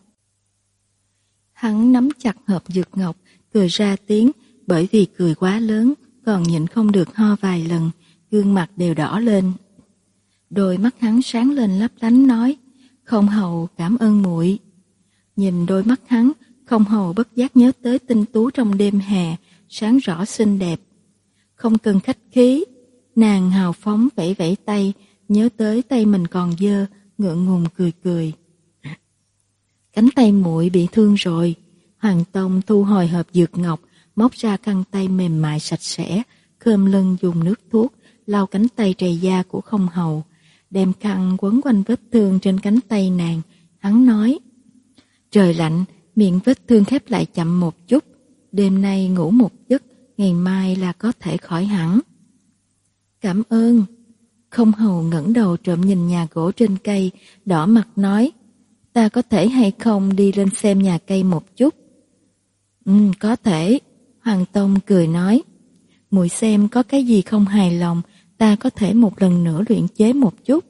Hắn nắm chặt hộp dược ngọc, cười ra tiếng, bởi vì cười quá lớn, còn nhịn không được ho vài lần, gương mặt đều đỏ lên. Đôi mắt hắn sáng lên lấp lánh nói, không hầu cảm ơn muội. Nhìn đôi mắt hắn, không hầu bất giác nhớ tới tinh tú trong đêm hè, sáng rõ xinh đẹp. Không cần khách khí, nàng hào phóng vẫy vẫy tay, nhớ tới tay mình còn dơ, ngượng ngùng cười cười. Cánh tay muội bị thương rồi. Hoàng Tông thu hồi hộp dược ngọc, móc ra khăn tay mềm mại sạch sẽ, khom lưng dùng nước thuốc lau cánh tay trầy da của không hầu, đem khăn quấn quanh vết thương trên cánh tay nàng. Hắn nói, trời lạnh, miệng vết thương khép lại chậm một chút, đêm nay ngủ một giấc, ngày mai là có thể khỏi hẳn. Cảm ơn. Không hầu ngẩng đầu trộm nhìn nhà gỗ trên cây, đỏ mặt nói, ta có thể hay không đi lên xem nhà cây một chút? Ừ, có thể. Hoàng Tông cười nói, muội xem có cái gì không hài lòng, ta có thể một lần nữa luyện chế một chút.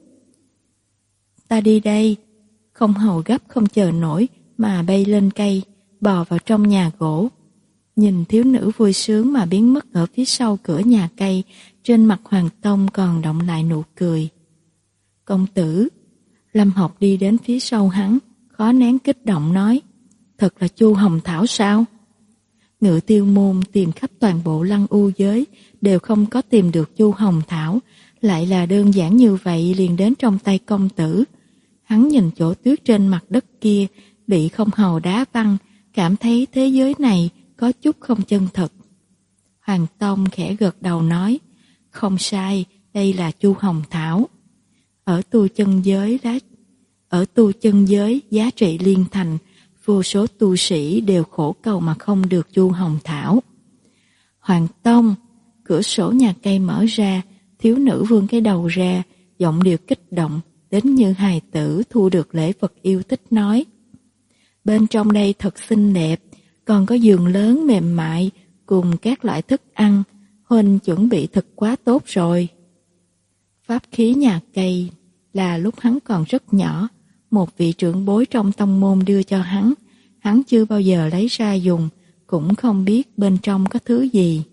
Ta đi đây. Không hầu gấp không chờ nổi mà bay lên cây, bò vào trong nhà gỗ. Nhìn thiếu nữ vui sướng mà biến mất ở phía sau cửa nhà cây, trên mặt Hoàng Tông còn động lại nụ cười. Công tử. Lâm Học đi đến phía sau hắn, khó nén kích động nói, thật là chu hồng thảo sao? Ngự Tiêu Môn tìm khắp toàn bộ Lăng U giới đều không có tìm được chu hồng thảo, lại là đơn giản như vậy liền đến trong tay công tử. Hắn nhìn chỗ tuyết trên mặt đất kia, bị không hầu đá văng, cảm thấy thế giới này có chút không chân thật. Hoàng Tông khẽ gật đầu nói, không sai, đây là chu hồng thảo. Ở tu chân giới lá, ở tu chân giới giá trị liên thành, vô số tu sĩ đều khổ cầu mà không được chu hồng thảo. Hoàng Tông, cửa sổ nhà cây mở ra, thiếu nữ vươn cái đầu ra, giọng điệu kích động, đến như hài tử thu được lễ vật yêu thích nói. Bên trong đây thật xinh đẹp, còn có giường lớn mềm mại cùng các loại thức ăn, Huynh chuẩn bị thật quá tốt rồi. Pháp khí nhà cây là lúc hắn còn rất nhỏ, một vị trưởng bối trong tông môn đưa cho hắn, hắn chưa bao giờ lấy ra dùng, cũng không biết bên trong có thứ gì.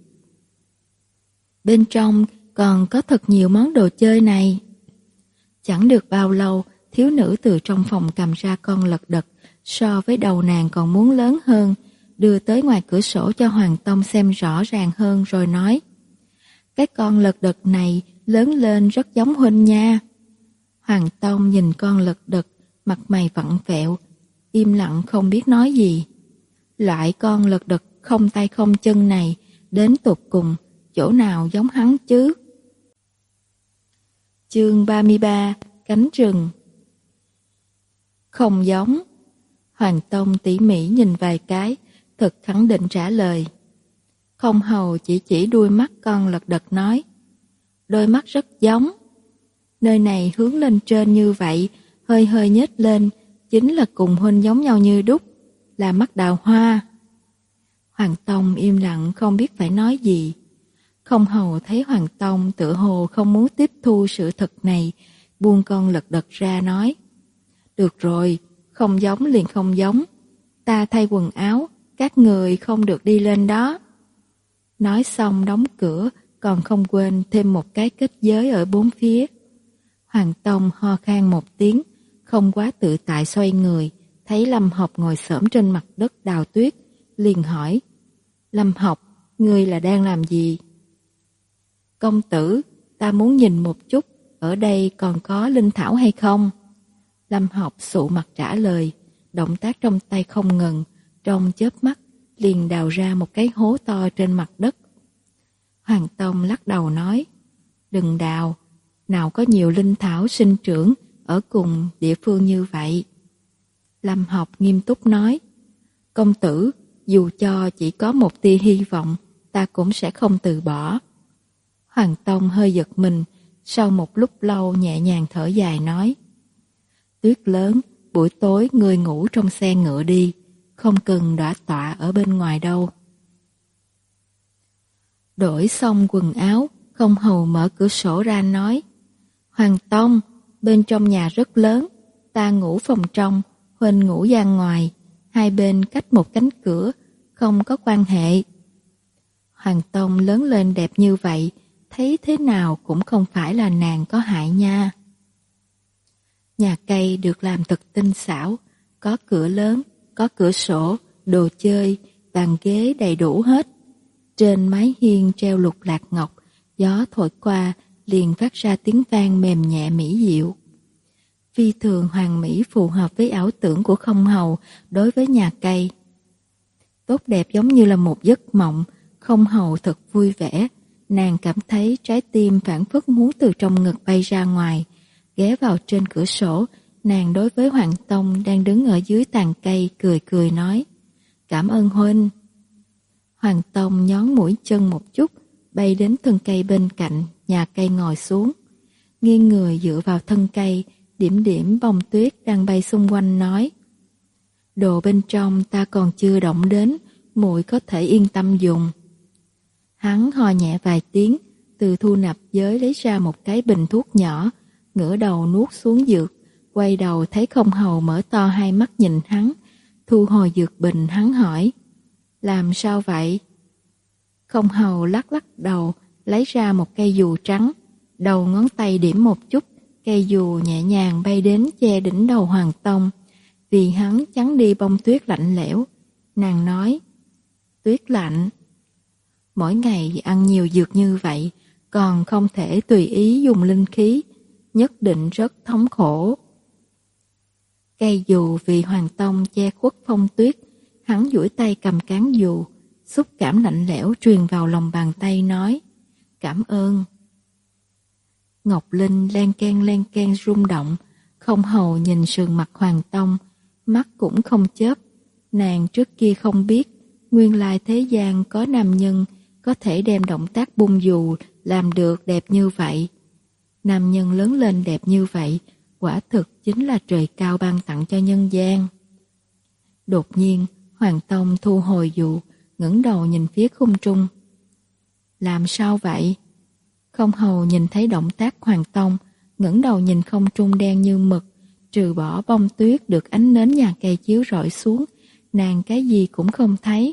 Bên trong còn có thật nhiều món đồ chơi này. Chẳng được bao lâu, thiếu nữ từ trong phòng cầm ra con lật đật, so với đầu nàng còn muốn lớn hơn, đưa tới ngoài cửa sổ cho Hoàng Tông xem rõ ràng hơn rồi nói, cái con lật đật này lớn lên rất giống Huynh nha. Hoàng Tông nhìn con lật đật, mặt mày vặn vẹo, im lặng không biết nói gì. Loại con lật đật không tay không chân này, đến tột cùng, chỗ nào giống hắn chứ? Chương ba mươi ba. Cánh rừng. Không giống. Hoàng Tông tỉ mỉ nhìn vài cái, thật khẳng định trả lời. Không hầu chỉ chỉ đuôi mắt con lật đật nói. Đôi mắt rất giống. Nơi này hướng lên trên như vậy, hơi hơi nhếch lên, chính là cùng huynh giống nhau như đúc, là mắt đào hoa. Hoàng Tông im lặng không biết phải nói gì. Không hầu thấy Hoàng Tông tựa hồ không muốn tiếp thu sự thật này, buông con lật đật ra nói. Được rồi, không giống liền không giống. Ta thay quần áo, các người không được đi lên đó. Nói xong đóng cửa, còn không quên thêm một cái kết giới ở bốn phía. Hoàng Tông ho khan một tiếng, không quá tự tại xoay người, thấy Lâm Học ngồi xổm trên mặt đất đào tuyết, liền hỏi. Lâm Học, ngươi là đang làm gì? Công tử, ta muốn nhìn một chút, ở đây còn có linh thảo hay không? Lâm Học sụ mặt trả lời, động tác trong tay không ngừng, trong chớp mắt, liền đào ra một cái hố to trên mặt đất. Hoàng Tông lắc đầu nói, đừng đào, nào có nhiều linh thảo sinh trưởng ở cùng địa phương như vậy. Lâm Học nghiêm túc nói, công tử, dù cho chỉ có một tia hy vọng, ta cũng sẽ không từ bỏ. Hoàng Tông hơi giật mình, sau một lúc lâu nhẹ nhàng thở dài nói, tuyết lớn, buổi tối người ngủ trong xe ngựa đi, không cần đõa tọa ở bên ngoài đâu. Đổi xong quần áo, không hầu mở cửa sổ ra nói, Hoàng Tông, bên trong nhà rất lớn, ta ngủ phòng trong, huynh ngủ gian ngoài, hai bên cách một cánh cửa, không có quan hệ. Hoàng Tông lớn lên đẹp như vậy, thấy thế nào cũng không phải là nàng có hại nha. Nhà cây được làm thật tinh xảo, có cửa lớn, có cửa sổ, đồ chơi, bàn ghế đầy đủ hết. Trên mái hiên treo lục lạc ngọc, gió thổi qua liền phát ra tiếng vang mềm nhẹ mỹ diệu. Phi thường hoàn mỹ phù hợp với ảo tưởng của không hầu đối với nhà cây. Tốt đẹp giống như là một giấc mộng, không hầu thật vui vẻ. Nàng cảm thấy trái tim phảng phất muốn từ trong ngực bay ra ngoài. Ghé vào trên cửa sổ, nàng đối với Hoàng Tông đang đứng ở dưới tàn cây cười cười nói, cảm ơn huynh. Hoàng Tông nhón mũi chân một chút, bay đến thân cây bên cạnh, nhà cây ngồi xuống. Nghiêng người dựa vào thân cây, điểm điểm bông tuyết đang bay xung quanh nói, đồ bên trong ta còn chưa động đến, muội có thể yên tâm dùng. Hắn ho nhẹ vài tiếng, từ thu nạp giới lấy ra một cái bình thuốc nhỏ, ngửa đầu nuốt xuống dược, quay đầu thấy không hầu mở to hai mắt nhìn hắn, thu hồi dược bình hắn hỏi, làm sao vậy? Không hầu lắc lắc đầu, lấy ra một cây dù trắng, đầu ngón tay điểm một chút, cây dù nhẹ nhàng bay đến che đỉnh đầu Hoàng Tông, vì hắn chắn đi bông tuyết lạnh lẽo. Nàng nói, tuyết lạnh. Mỗi ngày ăn nhiều dược như vậy, còn không thể tùy ý dùng linh khí, nhất định rất thống khổ. Cây dù vì Hoàng Tông che khuất phong tuyết, hắn duỗi tay cầm cán dù, xúc cảm lạnh lẽo truyền vào lòng bàn tay nói, cảm ơn. Ngọc Linh len ken len ken rung động, không hầu nhìn sườn mặt Hoàng Tông, mắt cũng không chớp. Nàng trước kia không biết, nguyên lai thế gian có nam nhân có thể đem động tác bung dù làm được đẹp như vậy. Nam nhân lớn lên đẹp như vậy, quả thực chính là trời cao ban tặng cho nhân gian. Đột nhiên, Hoàng Tông thu hồi dù, ngẩng đầu nhìn phía không trung. Làm sao vậy? Không hầu nhìn thấy động tác Hoàng Tông, ngẩng đầu nhìn không trung đen như mực, trừ bỏ bông tuyết được ánh nến nhà cây chiếu rọi xuống, nàng cái gì cũng không thấy.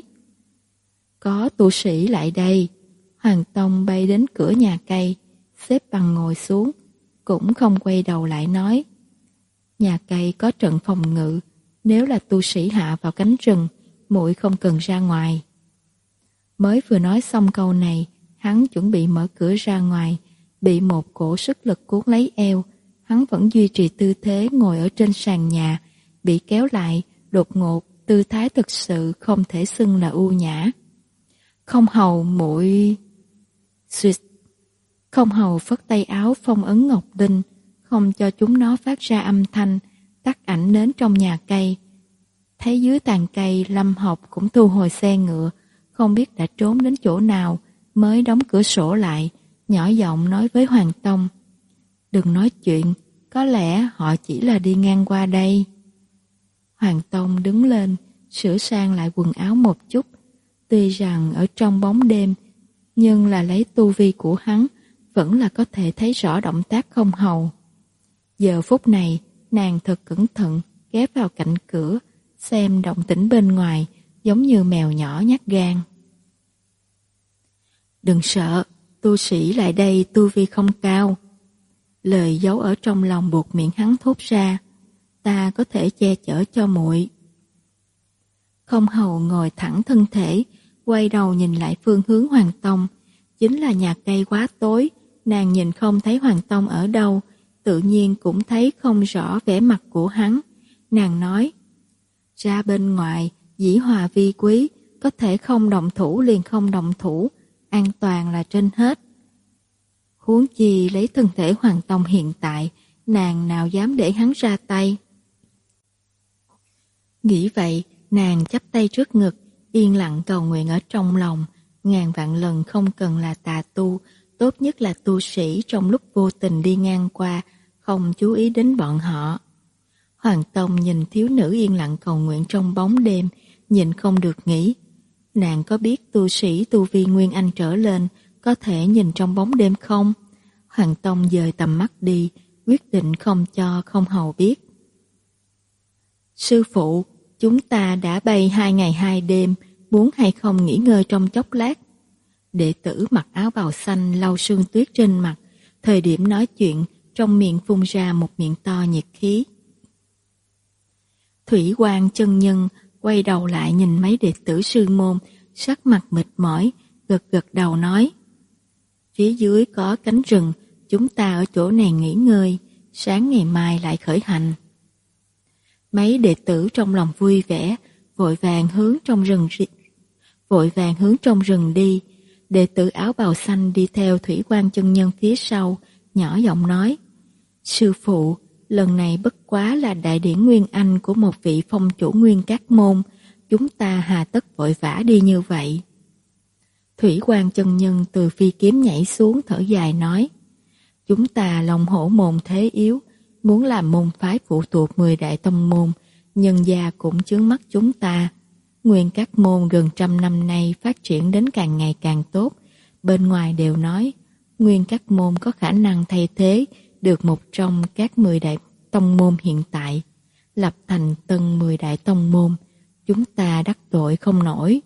Có tu sĩ lại đây. Hoàng Tông bay đến cửa nhà cây, xếp bằng ngồi xuống, cũng không quay đầu lại nói. Nhà cây có trận phòng ngự, nếu là tu sĩ hạ vào cánh rừng, muội không cần ra ngoài. Mới vừa nói xong câu này, hắn chuẩn bị mở cửa ra ngoài, bị một cổ sức lực cuốn lấy eo. Hắn vẫn duy trì tư thế ngồi ở trên sàn nhà, bị kéo lại, đột ngột, tư thái thực sự không thể xưng là ưu nhã. Không hầu muội. Xuyệt. Không hầu phất tay áo phong ấn ngọc đinh, không cho chúng nó phát ra âm thanh, tắt ảnh nến trong nhà cây. Thấy dưới tàn cây, Lâm Học cũng thu hồi xe ngựa, không biết đã trốn đến chỗ nào, mới đóng cửa sổ lại, nhỏ giọng nói với Hoàng Tông: "Đừng nói chuyện, có lẽ họ chỉ là đi ngang qua đây." Hoàng Tông đứng lên, sửa sang lại quần áo một chút. Tuy rằng ở trong bóng đêm, nhưng là lấy tu vi của hắn, vẫn là có thể thấy rõ động tác Không hầu. Giờ phút này, nàng thật cẩn thận, ghé vào cạnh cửa, xem động tĩnh bên ngoài, giống như mèo nhỏ nhát gan. "Đừng sợ, tu sĩ lại đây tu vi không cao." Lời giấu ở trong lòng buộc miệng hắn thốt ra: "Ta có thể che chở cho muội." Không hầu ngồi thẳng thân thể, quay đầu nhìn lại phương hướng Hoàng Tông. Chính là nhà cây quá tối, nàng nhìn không thấy Hoàng Tông ở đâu, tự nhiên cũng thấy không rõ vẻ mặt của hắn. Nàng nói: "Ra bên ngoài, dĩ hòa vi quý, có thể không động thủ liền không động thủ, an toàn là trên hết. Huống chi lấy thân thể Hoàng Tông hiện tại, nàng nào dám để hắn ra tay." Nghĩ vậy, nàng chắp tay trước ngực, yên lặng cầu nguyện ở trong lòng. Ngàn vạn lần không cần là tà tu, tốt nhất là tu sĩ trong lúc vô tình đi ngang qua, không chú ý đến bọn họ. Hoàng Tông nhìn thiếu nữ yên lặng cầu nguyện trong bóng đêm, nhìn không được nghĩ. Nàng có biết tu sĩ tu vi Nguyên Anh trở lên có thể nhìn trong bóng đêm không? Hoàng Tông dời tầm mắt đi, quyết định không cho Không hầu biết. "Sư phụ, chúng ta đã bay hai ngày hai đêm, muốn hay không nghỉ ngơi trong chốc lát?" Đệ tử mặc áo bào xanh lau sương tuyết trên mặt, thời điểm nói chuyện, trong miệng phun ra một miệng to nhiệt khí. Thủy Quang chân nhân quay đầu lại nhìn mấy đệ tử sư môn, sắc mặt mệt mỏi, gật gật đầu nói: "Phía dưới có cánh rừng, chúng ta ở chỗ này nghỉ ngơi, sáng ngày mai lại khởi hành." Mấy đệ tử trong lòng vui vẻ, vội vàng hướng trong rừng vội vàng hướng trong rừng đi. Đệ tử áo bào xanh đi theo Thủy Quang chân nhân phía sau, nhỏ giọng nói: "Sư phụ, lần này bất quá là đại điển Nguyên Anh của một vị phong chủ Nguyên Các Môn, chúng ta hà tất vội vã đi như vậy?" Thủy Quang chân nhân từ phi kiếm nhảy xuống, thở dài nói: "Chúng ta lòng hổ môn thế yếu, muốn làm môn phái phụ thuộc mười đại tông môn, nhân gia cũng chướng mắt chúng ta. Nguyên Các Môn gần trăm năm nay phát triển đến càng ngày càng tốt, bên ngoài đều nói Nguyên Các Môn có khả năng thay thế được một trong các mười đại tông môn hiện tại, lập thành tân mười đại tông môn, chúng ta đắc tội không nổi."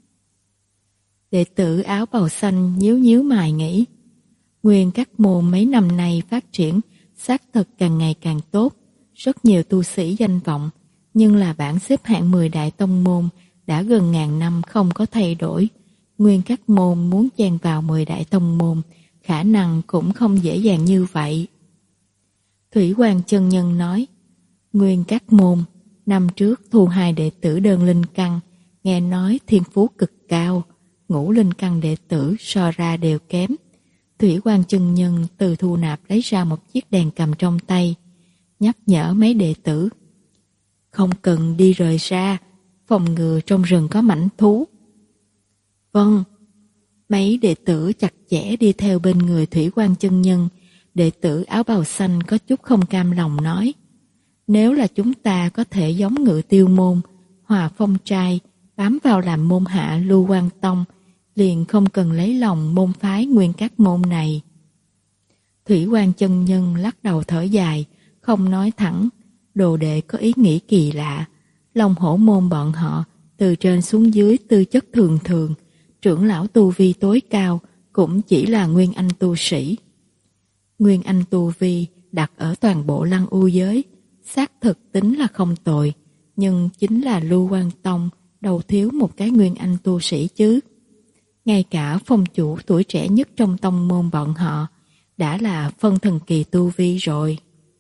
Đệ tử áo bào xanh nhíu nhíu mày nghĩ, Nguyên Các Môn mấy năm nay phát triển xác thực càng ngày càng tốt, rất nhiều tu sĩ danh vọng, nhưng là bảng xếp hạng mười đại tông môn đã gần ngàn năm không có thay đổi. Nguyên Các Môn muốn chen vào mười đại tông môn, khả năng cũng không dễ dàng như vậy. Thủy Quang chân nhân nói: "Nguyên Các Môn năm trước thu hai đệ tử đơn linh căn, nghe nói thiên phú cực cao, ngũ linh căn đệ tử so ra đều kém." Thủy Quang chân nhân từ thu nạp lấy ra một chiếc đèn cầm trong tay, nhắc nhở mấy đệ tử: "Không cần đi rời xa, phòng ngừa trong rừng có mãnh thú." "Vâng." Mấy đệ tử chặt chẽ đi theo bên người Thủy Quang chân nhân. Đệ tử áo bào xanh có chút không cam lòng nói: "Nếu là chúng ta có thể giống Ngự Tiêu Môn, Hòa Phong Trai, bám vào làm môn hạ Lưu Quang Tông, liền không cần lấy lòng môn phái Nguyên Các Môn này." Thủy Quang chân nhân lắc đầu thở dài, không nói thẳng. Đồ đệ có ý nghĩ kỳ lạ. Long hổ môn bọn họ từ trên xuống dưới tư chất thường thường, trưởng lão tu vi tối cao cũng chỉ là Nguyên Anh tu sĩ. Nguyên Anh tu vi đặt ở toàn bộ Lăng U giới, xác thực tính là không tồi, nhưng chính là Lưu Quang Tông đâu thiếu một cái Nguyên Anh tu sĩ chứ. Ngay cả phong chủ tuổi trẻ nhất trong tông môn bọn họ đã là phân thần kỳ tu vi rồi.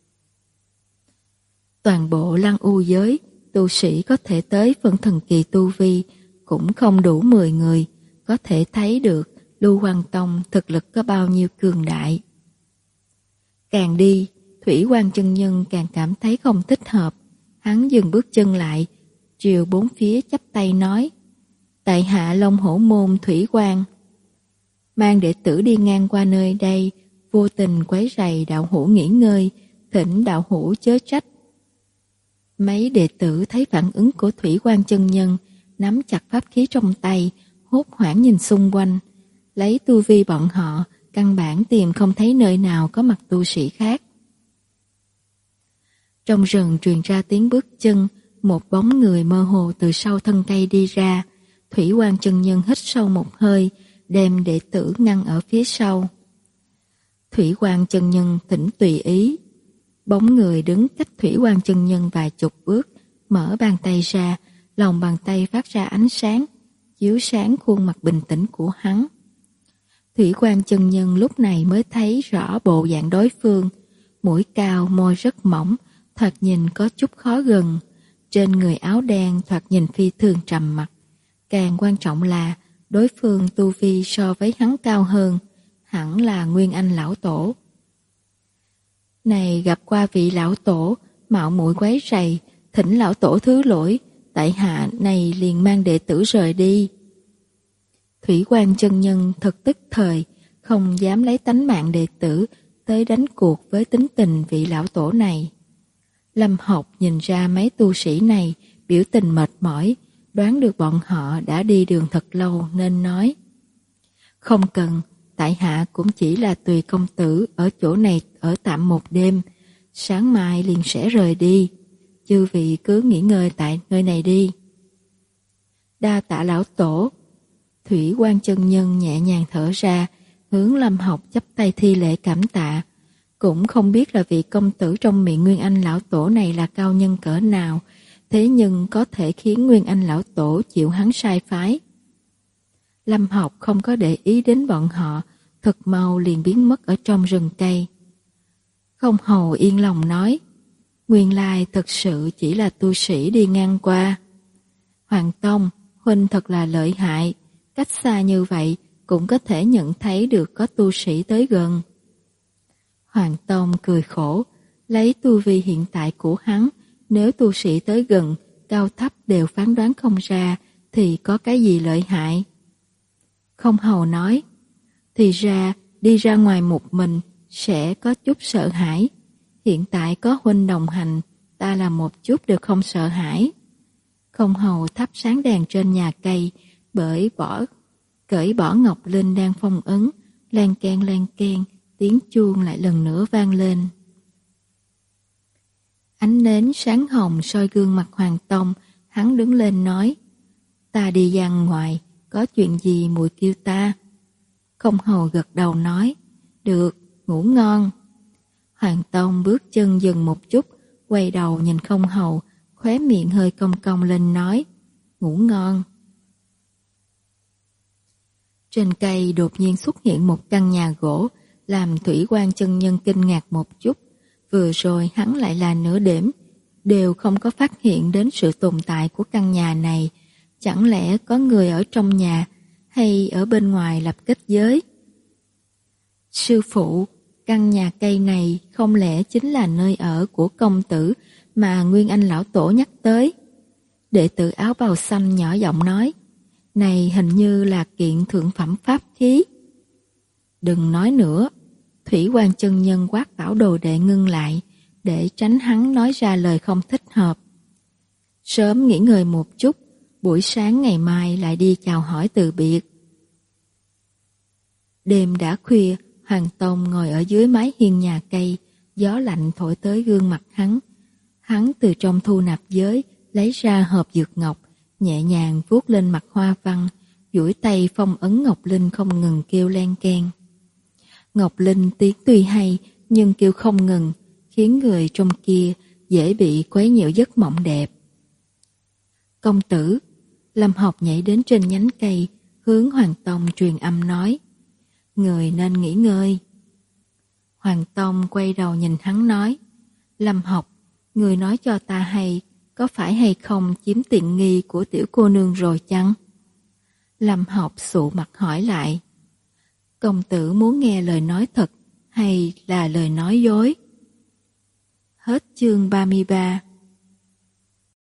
Toàn bộ Lăng U giới, tu sĩ có thể tới phân thần kỳ tu vi cũng không đủ mười người, có thể thấy được Lưu Hoàng Tông thực lực có bao nhiêu cường đại. Càng đi, Thủy Quan chân nhân càng cảm thấy không thích hợp. Hắn dừng bước chân lại, triều bốn phía chắp tay nói: tại hạ Long Hổ môn Thủy Quan, mang đệ tử đi ngang qua nơi đây, vô tình quấy rầy đạo hữu nghỉ ngơi, thỉnh đạo hữu chớ trách. Mấy đệ tử thấy phản ứng của Thủy Quan chân nhân, nắm chặt pháp khí trong tay, hốt hoảng nhìn xung quanh. Lấy tu vi bọn họ, căn bản tìm không thấy nơi nào có mặt tu sĩ khác. Trong rừng truyền ra tiếng bước chân, một bóng người mơ hồ từ sau thân cây đi ra. Thủy Quan chân nhân hít sâu một hơi, đem đệ tử ngăn ở phía sau. Thủy Quan chân nhân thỉnh tùy ý. Bóng người đứng cách Thủy Quan chân nhân vài chục bước, mở bàn tay ra, lòng bàn tay phát ra ánh sáng, chiếu sáng khuôn mặt bình tĩnh của hắn. Thủy Quan chân nhân lúc này mới thấy rõ bộ dạng đối phương, mũi cao, môi rất mỏng, thoạt nhìn có chút khó gần. Trên người áo đen thoạt nhìn phi thường trầm mặc. Càng quan trọng là đối phương tu vi so với hắn cao hơn, hẳn là Nguyên Anh lão tổ. Này gặp qua vị lão tổ, mạo muội quấy rầy, thỉnh lão tổ thứ lỗi, tại hạ này liền mang đệ tử rời đi. Thủy Quan chân nhân thật tức thời, không dám lấy tánh mạng đệ tử tới đánh cuộc với tính tình vị lão tổ này. Lâm Học nhìn ra mấy tu sĩ này biểu tình mệt mỏi, đoán được bọn họ đã đi đường thật lâu nên nói: không cần, tại hạ cũng chỉ là tùy công tử ở chỗ này ở tạm một đêm, sáng mai liền sẽ rời đi, chư vị cứ nghỉ ngơi tại nơi này đi. Đa tạ lão tổ. Thủy Quan chân nhân nhẹ nhàng thở ra, hướng Lâm Học chắp tay thi lễ cảm tạ. Cũng không biết là vị công tử trong miệng Nguyên Anh lão tổ này là cao nhân cỡ nào, thế nhưng có thể khiến Nguyên Anh lão tổ chịu hắn sai phái. Lâm Học không có để ý đến bọn họ, thật mau liền biến mất ở trong rừng cây. Không Hầu yên lòng nói: nguyên lai thật sự chỉ là tu sĩ đi ngang qua. Hoàng Tông, huynh thật là lợi hại, cách xa như vậy cũng có thể nhận thấy được có tu sĩ tới gần. Hoàng Tông cười khổ, lấy tu vi hiện tại của hắn, nếu tu sĩ tới gần, cao thấp đều phán đoán không ra, thì có cái gì lợi hại? Không Hầu nói: thì ra, đi ra ngoài một mình, sẽ có chút sợ hãi. Hiện tại có huynh đồng hành, ta làm một chút đều không sợ hãi. Không Hầu thắp sáng đèn trên nhà cây, bởi bỏ cởi bỏ ngọc linh đang phong ấn, lan can lan can, tiếng chuông lại lần nữa vang lên. Ánh nến sáng hồng soi gương mặt Hoàng Tông, hắn đứng lên nói: ta đi ra ngoài, có chuyện gì muội kêu ta? Không Hầu gật đầu nói: được, ngủ ngon. Hoàng Tông bước chân dừng một chút, quay đầu nhìn Không Hầu, khóe miệng hơi cong cong lên nói: ngủ ngon. Trên cây đột nhiên xuất hiện một căn nhà gỗ, làm Thủy Quan chân nhân kinh ngạc một chút. Vừa rồi hắn lại là nửa đêm, đều không có phát hiện đến sự tồn tại của căn nhà này. Chẳng lẽ có người ở trong nhà, hay ở bên ngoài lập kết giới? Sư phụ, căn nhà cây này không lẽ chính là nơi ở của công tử mà Nguyên Anh lão tổ nhắc tới? Đệ tử áo bào xanh nhỏ giọng nói: này hình như là kiện thượng phẩm pháp khí. Đừng nói nữa. Thủy Quan chân nhân quát bảo đồ đệ ngưng lại, để tránh hắn nói ra lời không thích hợp. Sớm nghỉ ngơi một chút, buổi sáng ngày mai lại đi chào hỏi từ biệt. Đêm đã khuya, Hoàng Tông ngồi ở dưới mái hiên nhà cây, gió lạnh thổi tới gương mặt hắn. Hắn từ trong thu nạp giới lấy ra hộp dược ngọc, nhẹ nhàng vuốt lên mặt hoa văn, duỗi tay phong ấn Ngọc Linh không ngừng kêu len keng. Ngọc Linh tiếng tuy hay nhưng kêu không ngừng, khiến người trong kia dễ bị quấy nhiễu giấc mộng đẹp. Công tử, Lâm Học nhảy đến trên nhánh cây, hướng Hoàng Tông truyền âm nói: người nên nghỉ ngơi. Hoàng Tông quay đầu nhìn hắn nói: Lâm Học, người nói cho ta hay, có phải hay không chiếm tiện nghi của tiểu cô nương rồi chăng? Lâm Học sụ mặt hỏi lại: công tử muốn nghe lời nói thật hay là lời nói dối? Hết chương ba mươi ba.